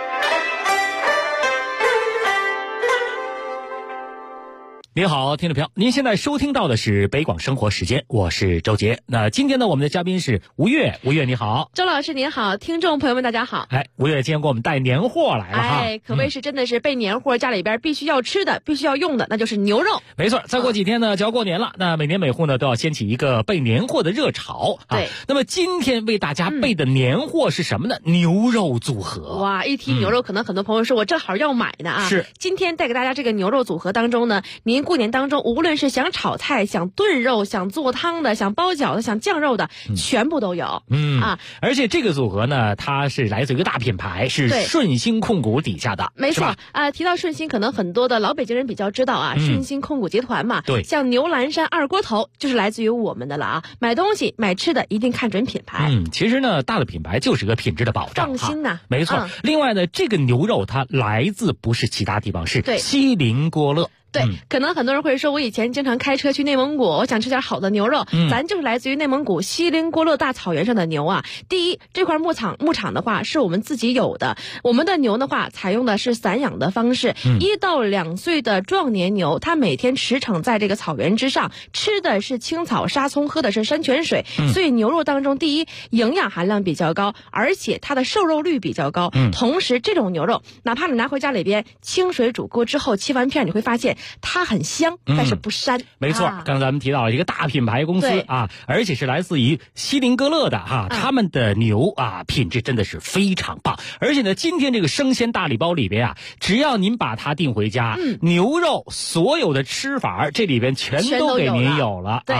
您好，听众朋友，您现在收听到的是北广生活时间，我是周杰。那今天呢，我们的嘉宾是吴越，吴越你好。 周老师您好，听众朋友们大家好。 吴越今天给我们带年货来了哈。 可谓是真的是备年货，家里边必须要吃的，必须要用的，那就是牛肉。 没错，再过几天呢就要过年了，那每年每户呢都要掀起一个备年货的热潮。 对， 那么今天为大家备的年货是什么呢？牛肉组合。 哇，一提牛肉，可能很多朋友说我正好要买呢啊。 是， 今天带给大家这个牛肉组合当中呢，您过年当中无论是想炒菜、想炖肉、想做汤的、想包饺子、想酱肉的，全部都有。 而且这个组合呢，它是来自于一个大品牌，是顺鑫控股底下的。 没错啊，提到顺鑫，可能很多的老北京人比较知道啊，顺鑫控股集团嘛。 对， 像牛栏山二锅头就是来自于我们的了啊。买东西买吃的一定看准品牌。 其实呢，大的品牌就是个品质的保障， 放心呐。 没错。另外呢，这个牛肉它来自不是其他地方，是锡林郭勒。 对，可能很多人会说，我以前经常开车去内蒙古，我想吃点好的牛肉。咱就是来自于内蒙古锡林郭勒大草原上的牛啊。第一，这块牧场的话是我们自己有的，我们的牛的话采用的是散养的方式，1到2岁的壮年牛，它每天驰骋在这个草原之上，吃的是青草沙葱，喝的是山泉水，所以牛肉当中第一营养含量比较高，而且它的瘦肉率比较高。同时这种牛肉哪怕你拿回家里边清水煮锅之后切完片，你会发现它很香，但是不膻。 没错，刚才咱们提到了一个大品牌公司啊，而且是来自于锡林郭勒的哈，他们的牛啊品质真的是非常棒。而且呢，今天这个生鲜大礼包里边啊，只要您把它订回家，牛肉所有的吃法这里边全都给您有了啊。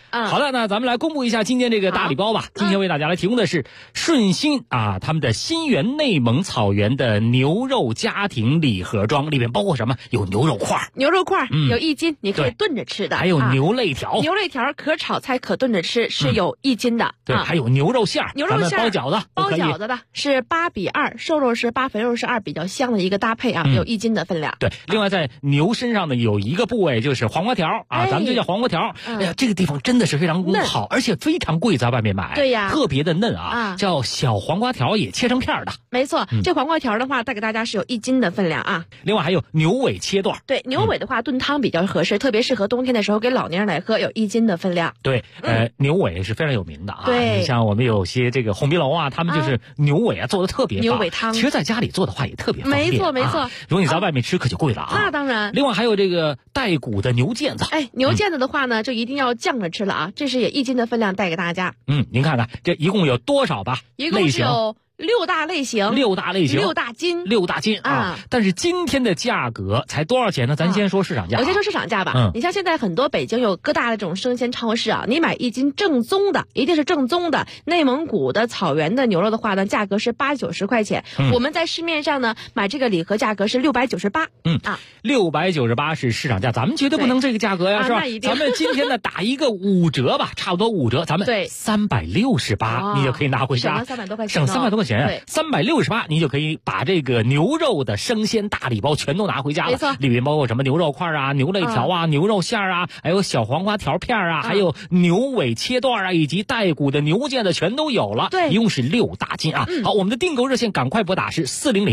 好的，那咱们来公布一下今天这个大礼包吧。今天为大家来提供的是顺心他们的新源内蒙草原的牛肉家庭礼盒装，里面包括什么？有牛肉块， 有1斤，你可以炖着吃的。 还有牛肋条， 牛肋条可炒菜可炖着吃，是有1斤的。 对，还有牛肉馅儿， 牛肉馅儿包饺子的是8:2，瘦肉是8，肥肉是2，比较香的一个搭配啊，有1斤的分量。 对，另外在牛身上呢有一个部位就是黄瓜条咱们就叫黄瓜条。哎呀，这个地方真的是非常好，而且非常贵，在外面买。 对呀， 特别的嫩叫小黄瓜条，也切成片的。 没错，这黄瓜条的话带给大家是有1斤的分量啊。 另外还有牛尾切段。 对，牛尾的话炖汤比较合适，特别适合冬天的时候给老年人来喝，有1斤的分量。 对，牛尾是非常有名的对， 你像我们有些这个红鼻楼他们就是牛尾做的特别棒。 牛尾汤， 其实在家里做的话也特别方便。 没错。 如果你在外面吃可就贵了那当然。 另外还有这个带骨的牛腱子。 牛腱子的话呢，就一定要酱着吃了这是也1斤的分量带给大家。 您看看这一共有多少吧？ 一共是有6大类型 ，6大斤但是今天的价格才多少钱呢？咱先说市场价。 我先说市场价吧。你像现在很多北京有各大的这种生鲜超市你买1斤正宗的，一定是正宗的内蒙古的草原的牛肉的话呢，价格是80-90块钱。我们在市面上呢买这个礼盒价格是698。 698是市场价，咱们绝对不能这个价格呀，是吧？咱们今天呢打一个5折吧，差不多5折，咱们368，你就可以拿回家， 省了300多块钱， 省300多块钱。对，368你就可以把这个牛肉的生鲜大礼包全都拿回家了。 没错， 里面包括什么牛肉块牛肋条牛肉馅还有小黄瓜条片还有牛尾切段以及带骨的牛腱子全都有了。 对， 一共是6大斤好，我们的订购热线赶快拨打是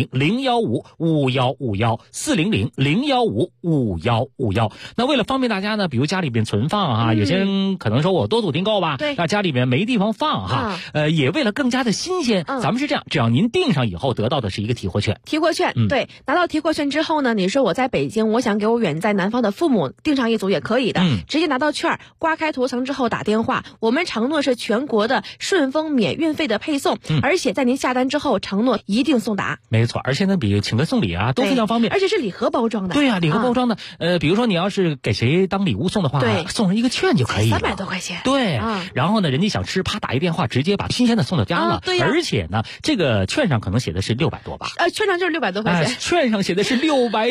400-015-5151，400-015-5151。那为了方便大家呢，比如家里边存放有些人可能说我多组订购吧， 对， 那家里面没地方放也为了更加的新鲜，咱们是这样，只要您订上以后得到的是一个提货券。 对，拿到提货券之后呢，你说我在北京，我想给我远在南方的父母订上一组也可以的，直接拿到券，刮开图层之后打电话，我们承诺是全国的顺丰免运费的配送，而且在您下单之后承诺一定送达。 没错，而且呢比请客送礼都非常方便， 而且是礼盒包装的。 对礼盒包装的比如说你要是给谁当礼物送的话，送上一个券就可以了 ，300多块钱。 对然后呢人家想吃，啪打一电话直接把新鲜的送到家了。 对而且呢这个券上可能写的是600多吧， 券上就是600多块钱， 券上写的是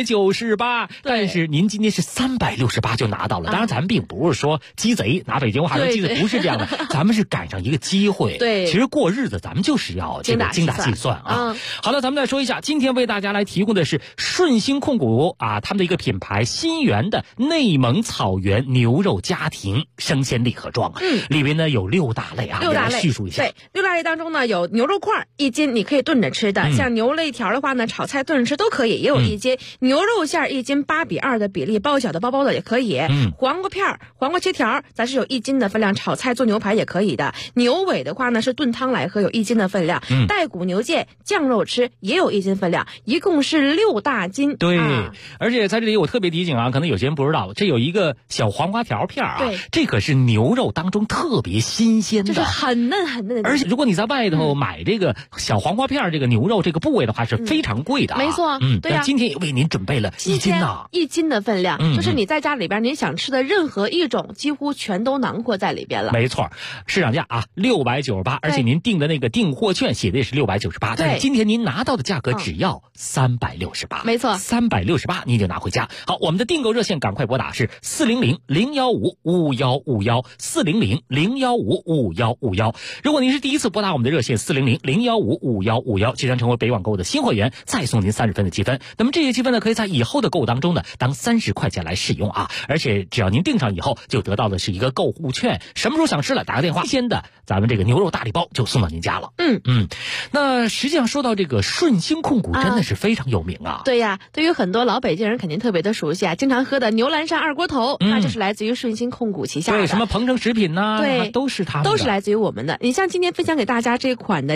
698，但是您今天是368就拿到了。当然咱们并不是说鸡贼，拿北京话说鸡贼不是这样的，咱们是赶上一个机会。 对， 其实过日子咱们就是要这个精打细算好的，咱们再说一下，今天为大家来提供的是顺心控股他们的一个品牌新源的内蒙草原牛肉家庭生鲜礼盒装，里边呢有6大类 6大类， 叙述一下。 对，6大类当中呢有牛肉块1斤，你可以炖着吃的，像牛肋条的话呢，炒菜炖着吃都可以，也有1斤。牛肉馅1斤8:2的比例，包饺的包包的也可以。黄瓜片、黄瓜切条，咱是有1斤的分量，炒菜做牛排也可以的。牛尾的话呢是炖汤来喝，有1斤的分量。带骨牛腱酱肉吃也有1斤分量，一共是6大斤。 对，而且在这里我特别提醒可能有些人不知道，这有一个小黄瓜条片对， 这可是牛肉当中特别新鲜的， 就是很嫩很嫩的。 而且如果你在外头买这个小黄瓜片这个牛肉这个部位的话是非常贵的没错，对呀。 今天也为您准备了1斤 1斤的分量，就是你在家里边您想吃的任何一种几乎全都囊括在里边了。 没错，市场价698，而且您订的那个订货券写的也是698，但是今天您拿到的价格只要368。 没错 ，368您就拿回家。好，我们的订购热线赶快拨打是400-015-5151，400-015-5151。如果您是第一次拨打我们的热线400-015-5151，即将成为北网购的新会员，再送您30分的积分。那么这些积分呢，可以在以后的购物当中呢，当30块钱来使用而且只要您订上以后，就得到的是一个购物券，什么时候想吃了打个电话，新鲜的咱们这个牛肉大礼包就送到您家了。那实际上说到这个顺心控股，真的是非常有名对呀，对于很多老北京人肯定特别的熟悉经常喝的牛栏山二锅头，那就是来自于顺心控股旗下的。 对，什么鹏城食品对， 都是他们的， 都是来自于我们的。你像今天分享给大家这款的新源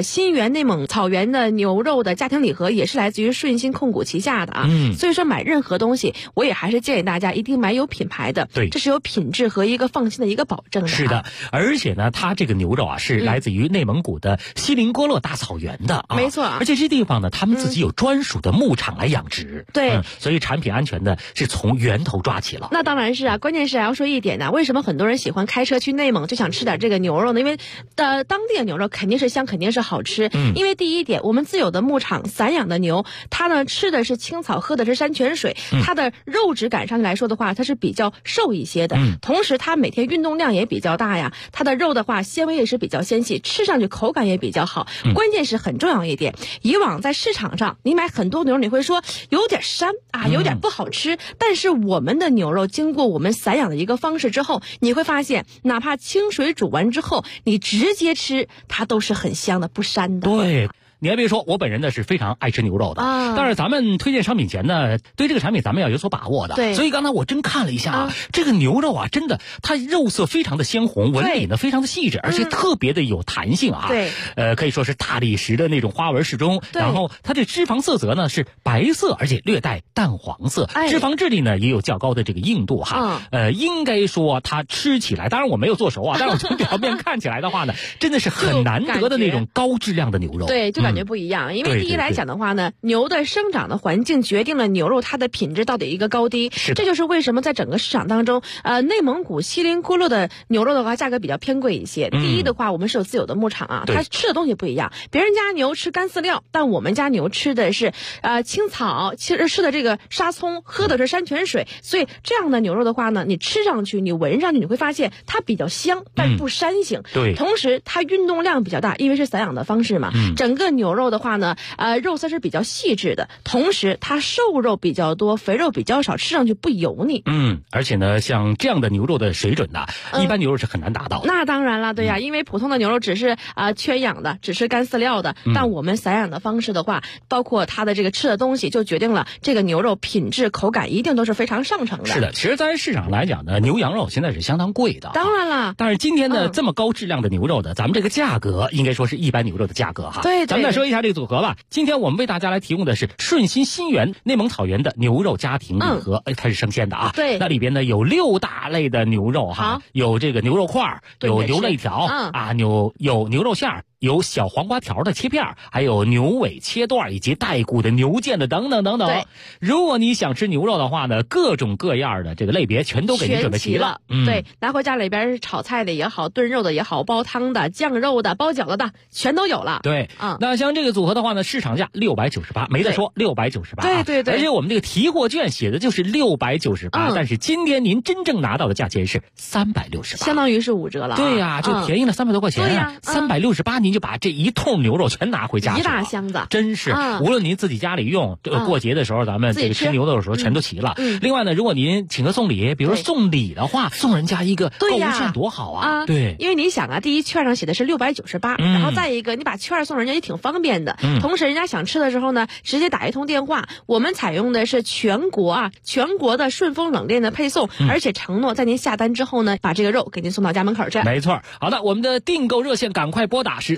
源内蒙草原的牛肉的家庭礼盒也是来自于顺鑫控股旗下的啊。所以说买任何东西，我也还是建议大家一定买有品牌的， 对， 这是有品质和一个放心的一个保证的。 是的，而且呢，它这个牛肉啊是来自于内蒙古的锡林郭勒大草原的啊， 没错。 而且这地方呢，他们自己有专属的牧场来养殖， 对， 所以产品安全呢是从源头抓起了。 那当然是啊，关键是还要说一点呢，为什么很多人喜欢开车去内蒙就想吃点这个牛肉呢？因为当地的牛肉肯定是香，肯定是好吃。因为第一点，我们自有的牧场散养的牛，它呢吃的是青草，喝的是山泉水，它的肉质感上来说的话，它是比较瘦一些的。同时它每天运动量也比较大呀，它的肉的话纤维也是比较纤细，吃上去口感也比较好。关键是很重要一点，以往在市场上你买很多牛肉，你会说有点膻啊，有点不好吃。但是我们的牛肉经过我们散养的一个方式之后，你会发现，哪怕清水煮完之后，你直接吃，它都是很香的，不膻的。 对。你还别说，我本人呢是非常爱吃牛肉的，但是咱们推荐商品前呢，对这个产品咱们要有所把握的。 对， 所以刚才我真看了一下这个牛肉啊，真的它肉色非常的鲜红，纹理呢非常的细致，而且特别的有弹性啊。 对， 可以说是大理石的那种花纹适中，然后它这脂肪色泽呢是白色，而且略带淡黄色，脂肪质地呢也有较高的这个硬度哈。应该说它吃起来，当然我没有做熟啊，但是我从表面看起来的话呢，真的是很难得的那种高质量的牛肉。 对，就感觉不一样，因为第一来讲的话呢，牛的生长的环境决定了牛肉它的品质到底一个高低。这就是为什么在整个市场当中，内蒙古锡林郭勒的牛肉的话价格比较偏贵一些。第一的话，我们是有自有的牧场啊，它吃的东西不一样。别人家牛吃干饲料，但我们家牛吃的是青草，其实吃的这个沙葱，喝的是山泉水。所以这样的牛肉的话呢，你吃上去，你闻上去，你会发现它比较香，但不膻性。 对， 同时它运动量比较大，因为是散养的方式嘛。整个牛肉的话呢，肉色是比较细致的，同时它瘦肉比较多，肥肉比较少，吃上去不油腻。 而且呢，像这样的牛肉的水准呢，一般牛肉是很难达到的。 那当然了，对呀，因为普通的牛肉只是圈养的，只是干饲料的，但我们散养的方式的话，包括它的这个吃的东西，就决定了这个牛肉品质、口感一定都是非常上乘的。 是的，其实在市场来讲呢，牛羊肉现在是相当贵的。 当然了， 但是今天呢，这么高质量的牛肉的，咱们这个价格应该说是一般牛肉的价格哈。 对， 咱们再说一下这个组合吧。今天我们为大家来提供的是顺鑫新源内蒙草原的牛肉家庭礼盒，它是生鲜的啊。 对， 那里边呢有6大类的牛肉哈，有这个牛肉块，有牛肋条有牛肉馅，有小黄瓜条的切片，还有牛尾切段，以及带骨的牛腱的等等等等。如果你想吃牛肉的话呢，各种各样的这个类别全都给您准备齐了。 对，拿回家里边炒菜的也好，炖肉的也好，煲汤的、酱肉的、包饺子的，全都有了。 对，那像这个组合的话呢，市场价698，没得说，698。 对。 而且我们这个提货券写的就是698，但是今天您真正拿到的价钱是368， 相当于是5折了。 对呀，就便宜了300多块钱。 对呀 ，368您就把这一通牛肉全拿回家去了， 一大箱子， 真是。无论您自己家里用，过节的时候咱们这个吃牛肉的时候全都齐了。另外呢，如果您请客送礼，比如说送礼的话，送人家一个购物券多好啊！对， 因为你想啊，第一券上写的是698，然后再一个你把券送人家也挺方便的。同时人家想吃的时候呢，直接打一通电话。我们采用的是全国的顺丰冷链的配送，而且承诺在您下单之后呢，把这个肉给您送到家门口去。 没错。好的，我们的订购热线赶快拨打是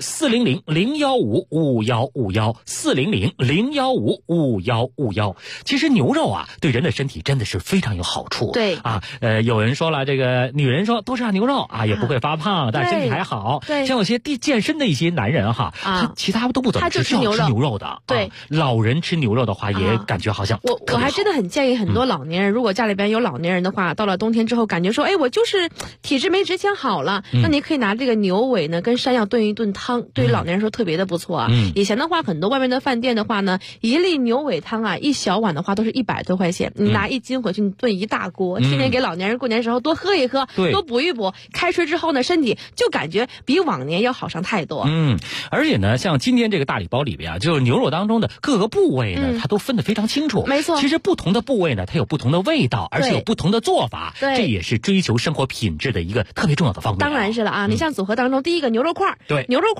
400-015-5151，400-015-5151。其实牛肉啊，对人的身体真的是非常有好处。 对啊，有人说了，这个女人说多吃牛肉啊，也不会发胖，但身体还好。 对， 像有些健身的一些男人哈，他其他都不怎么吃， 他就吃牛肉的。 对， 老人吃牛肉的话，也感觉好像我还真的很建议很多老年人，如果家里边有老年人的话，到了冬天之后，感觉说，哎，我就是体质没之前好了，那你可以拿这个牛尾呢跟山药炖一炖汤，对于老年人说特别的不错啊。以前的话，很多外面的饭店的话呢，一粒牛尾汤啊，一小碗的话都是100多块钱，你拿1斤回去，你炖一大锅，天天给老年人过年时候多喝一喝，多补一补，开春之后呢，身体就感觉比往年要好上太多。 而且呢，像今天这个大礼包里边啊，就是牛肉当中的各个部位呢，它都分得非常清楚。 没错， 其实不同的部位呢，它有不同的味道，而且有不同的做法。 对， 这也是追求生活品质的一个特别重要的方面。 当然是了啊，你像组合当中第一个牛肉块， 对， 牛肉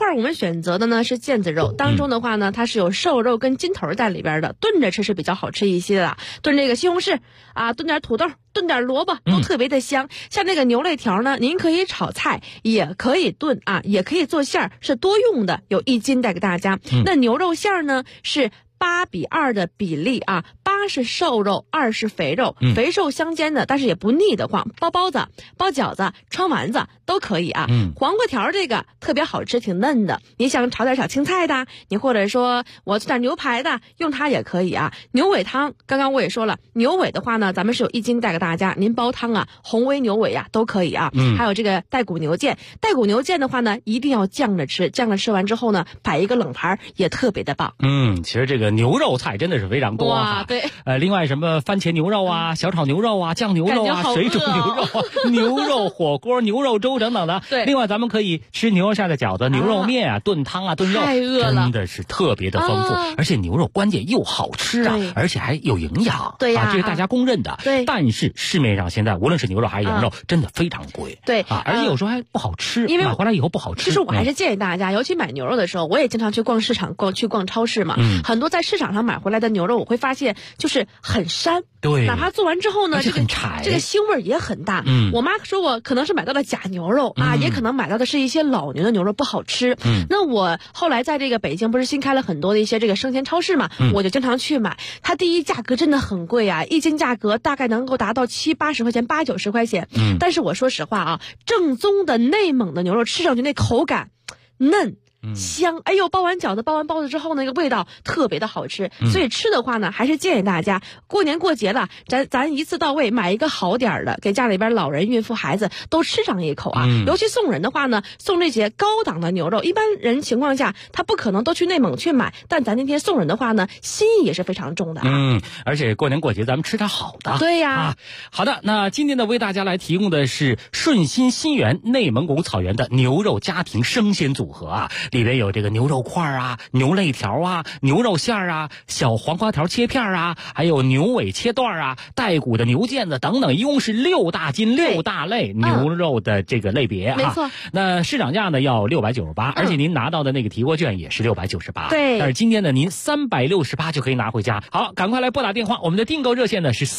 块我们选择的呢是腱子肉，当中的话呢它是有瘦肉跟筋头在里边的，炖着吃是比较好吃一些的。炖这个西红柿啊，炖点土豆，炖点萝卜都特别的香。像这个牛肋条呢，您可以炒菜，也可以炖啊，也可以做馅儿，是多用的，有1斤带给大家。那牛肉馅儿呢是8:2的比例啊，8是瘦肉，2是肥肉，肥瘦相间的，但是也不腻得慌。包包子、包饺子、穿丸子都可以啊。黄瓜条这个特别好吃，挺嫩的。你想炒点小青菜的，你或者说我做点牛排的，用它也可以啊。牛尾汤，刚刚我也说了，牛尾的话呢，咱们是有1斤带给大家，您煲汤啊，红煨牛尾啊都可以啊。还有这个带骨牛腱，带骨牛腱的话呢，一定要酱着吃，酱着吃完之后呢，摆一个冷盘也特别的棒。 其实这个牛肉菜真的是非常多哇，对。 另外什么番茄牛肉啊、小炒牛肉啊、酱牛肉啊、水煮牛肉啊、牛肉火锅、牛肉粥等等的。 对。 另外咱们可以吃牛肉馅的饺子、牛肉面啊、炖汤啊、炖肉， 太饿了， 真的是特别的丰富，而且牛肉关键又好吃啊，而且还有营养。 对呀， 这是大家公认的。 对。 但是市面上现在无论是牛肉还是羊肉，真的非常贵。 对。 而且有时候还不好吃， 因为买回来以后不好吃。 其实我还是建议大家，尤其买牛肉的时候，我也经常去逛市场、去逛超市嘛。很多在市场上买回来的牛肉，我会发现就是很膻。 对。 哪怕做完之后呢， 这个腥味也很大。我妈说我可能是买到了假牛肉啊，也可能买到的是一些老牛的牛肉，不好吃。那我后来在这个北京不是新开了很多的一些这个生鲜超市嘛，我就经常去买。它第一价格真的很贵啊，1斤价格大概能够达到70、80块钱，80、90块钱。但是我说实话啊，正宗的内蒙的牛肉吃上去那口感嫩。香，哎呦，包完饺子、包完包子之后，那个味道特别的好吃。所以吃的话呢，还是建议大家过年过节了，咱一次到位买一个好点的，给家里边老人、孕妇、孩子都吃上一口啊。尤其送人的话呢，送这些高档的牛肉，一般人情况下他不可能都去内蒙去买，但咱今天送人的话呢，心意也是非常重的啊。 而且过年过节咱们吃点好的。 对呀。 好的，那今天呢为大家来提供的是顺心新源内蒙古草原的牛肉家庭生鲜组合啊。里边有这个牛肉块啊、牛肋条啊、牛肉馅啊、小黄瓜条切片啊，还有牛尾切段啊、带骨的牛腱子等等，一共是6大斤6大类牛肉的这个类别啊。 没错。 那市场价呢要698，而且您拿到的那个提货券也是698。 对。 但是今天呢您368就可以拿回家。好，赶快来拨打电话，我们的订购热线呢是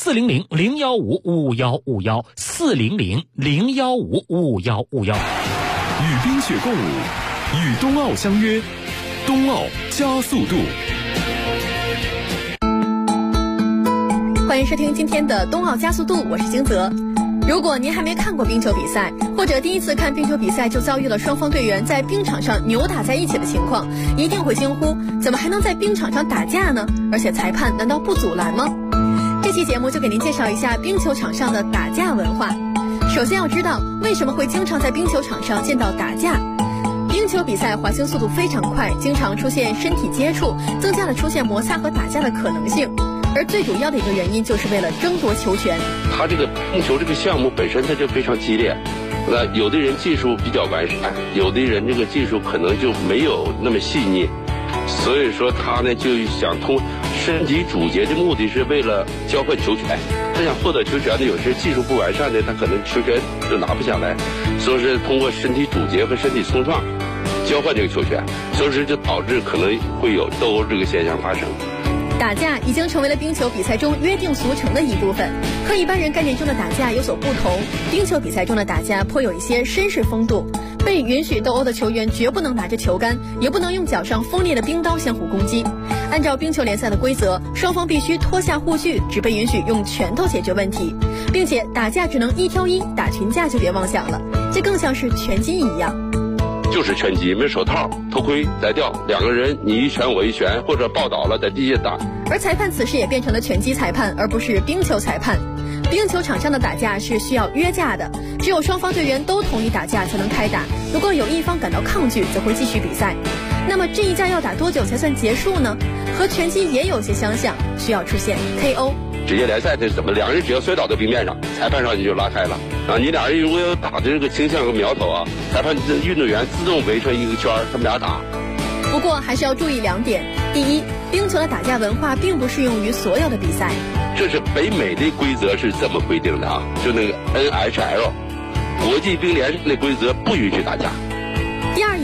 400-015-55151，400-015-55151。 与冰雪共舞，与冬奥相约，冬奥加速度。 欢迎收听今天的冬奥加速度，我是金泽。如果您还没看过冰球比赛，或者第一次看冰球比赛就遭遇了双方队员在冰场上扭打在一起的情况，一定会惊呼：怎么还能在冰场上打架呢？而且裁判难道不阻拦吗？这期节目就给您介绍一下冰球场上的打架文化。首先要知道为什么会经常在冰球场上见到打架。冰球比赛滑行速度非常快，经常出现身体接触，增加了出现摩擦和打架的可能性。而最主要的一个原因就是为了争夺球权。 他这个冰球这个项目本身它就非常激烈，那有的人技术比较完善，有的人这个技术可能就没有那么细腻，所以说他呢就想通身体主节的目的是为了交换球权。他想获得球权的，有些技术不完善的，他可能球权就拿不下来，所以是通过身体主节和身体冲撞交换这个球权，所以说就导致可能会有斗殴这个现象发生。 打架已经成为了冰球比赛中约定俗成的一部分，和一般人概念中的打架有所不同。冰球比赛中的打架颇有一些绅士风度，被允许斗殴的球员绝不能拿着球杆，也不能用脚上锋利的冰刀相互攻击。按照冰球联赛的规则，双方必须脱下护具，只被允许用拳头解决问题，并且打架只能1挑1，打群架就别妄想了，这更像是拳击一样。 就是拳击，没手套、头盔摘掉，两个人你一拳我一拳，或者抱倒了在地下打。 而裁判此时也变成了拳击裁判，而不是冰球裁判。冰球场上的打架是需要约架的，只有双方队员都同意打架才能开打，如果有一方感到抗拒，则会继续比赛。那么这一架要打多久才算结束呢？和拳击也有些相像，需要出现 KO。 职业联赛这是怎么？两人只要摔倒在冰面上，裁判上去就拉开了啊！你俩人如果有打的这个倾向和苗头啊，裁判运动员自动围成一个圈，他们俩打。 不过还是要注意2点：第一，冰球的打架文化并不适用于所有的比赛。 这是北美的规则是这么规定的啊，就那个 NHL 国际冰联的规则不允许打架。 第二一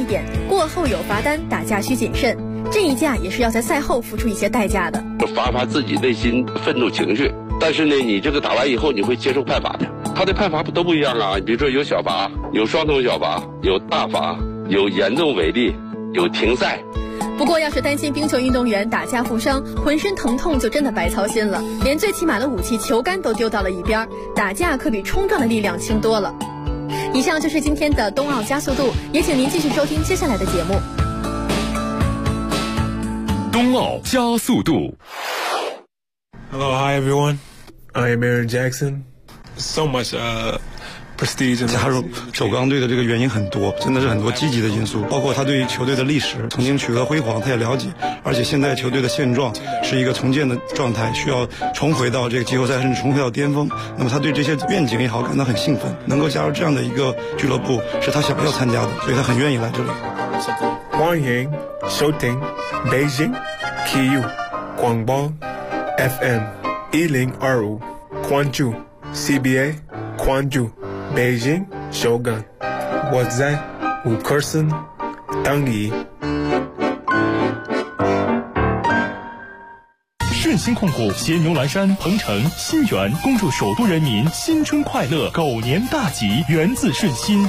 点，过后有罚单，打架需谨慎。这一架也是要在赛后付出一些代价的， 发自己内心愤怒情绪。但是呢，你这个打完以后，你会接受判罚的。他的判罚都不一样啊，比如说有小罚，有双重小罚，有大罚，有严重违例，有停赛。 不过，要是担心冰球运动员打架负伤，浑身疼痛就真的白操心了，连最起码的武器球杆都丢到了一边，打架可比冲撞的力量轻多了。以上就是今天的冬奥加速度，也请您继续收听接下来的节目。 冬奥加速度。 Hello, hi everyone. I am Aaron Jackson. So much prestige. 加入首钢队的这个原因很多，真的是很多积极的因素，包括他对球队的历史曾经取得辉煌，他也了解，而且现在球队的现状是一个重建的状态，需要重回到这个季后赛，甚至重回到巅峰。那么他对这些愿景也好感到很兴奋，能够加入这样的一个俱乐部是他想要参加的，所以他很愿意来这里。 欢迎收听北京体育广播 FM 1025，关注 CBA， 关注北京首钢，我在吴克森等你。 顺鑫控股携牛栏山、鹏城、新源恭祝首都人民新春快乐，狗年大吉，源自顺鑫。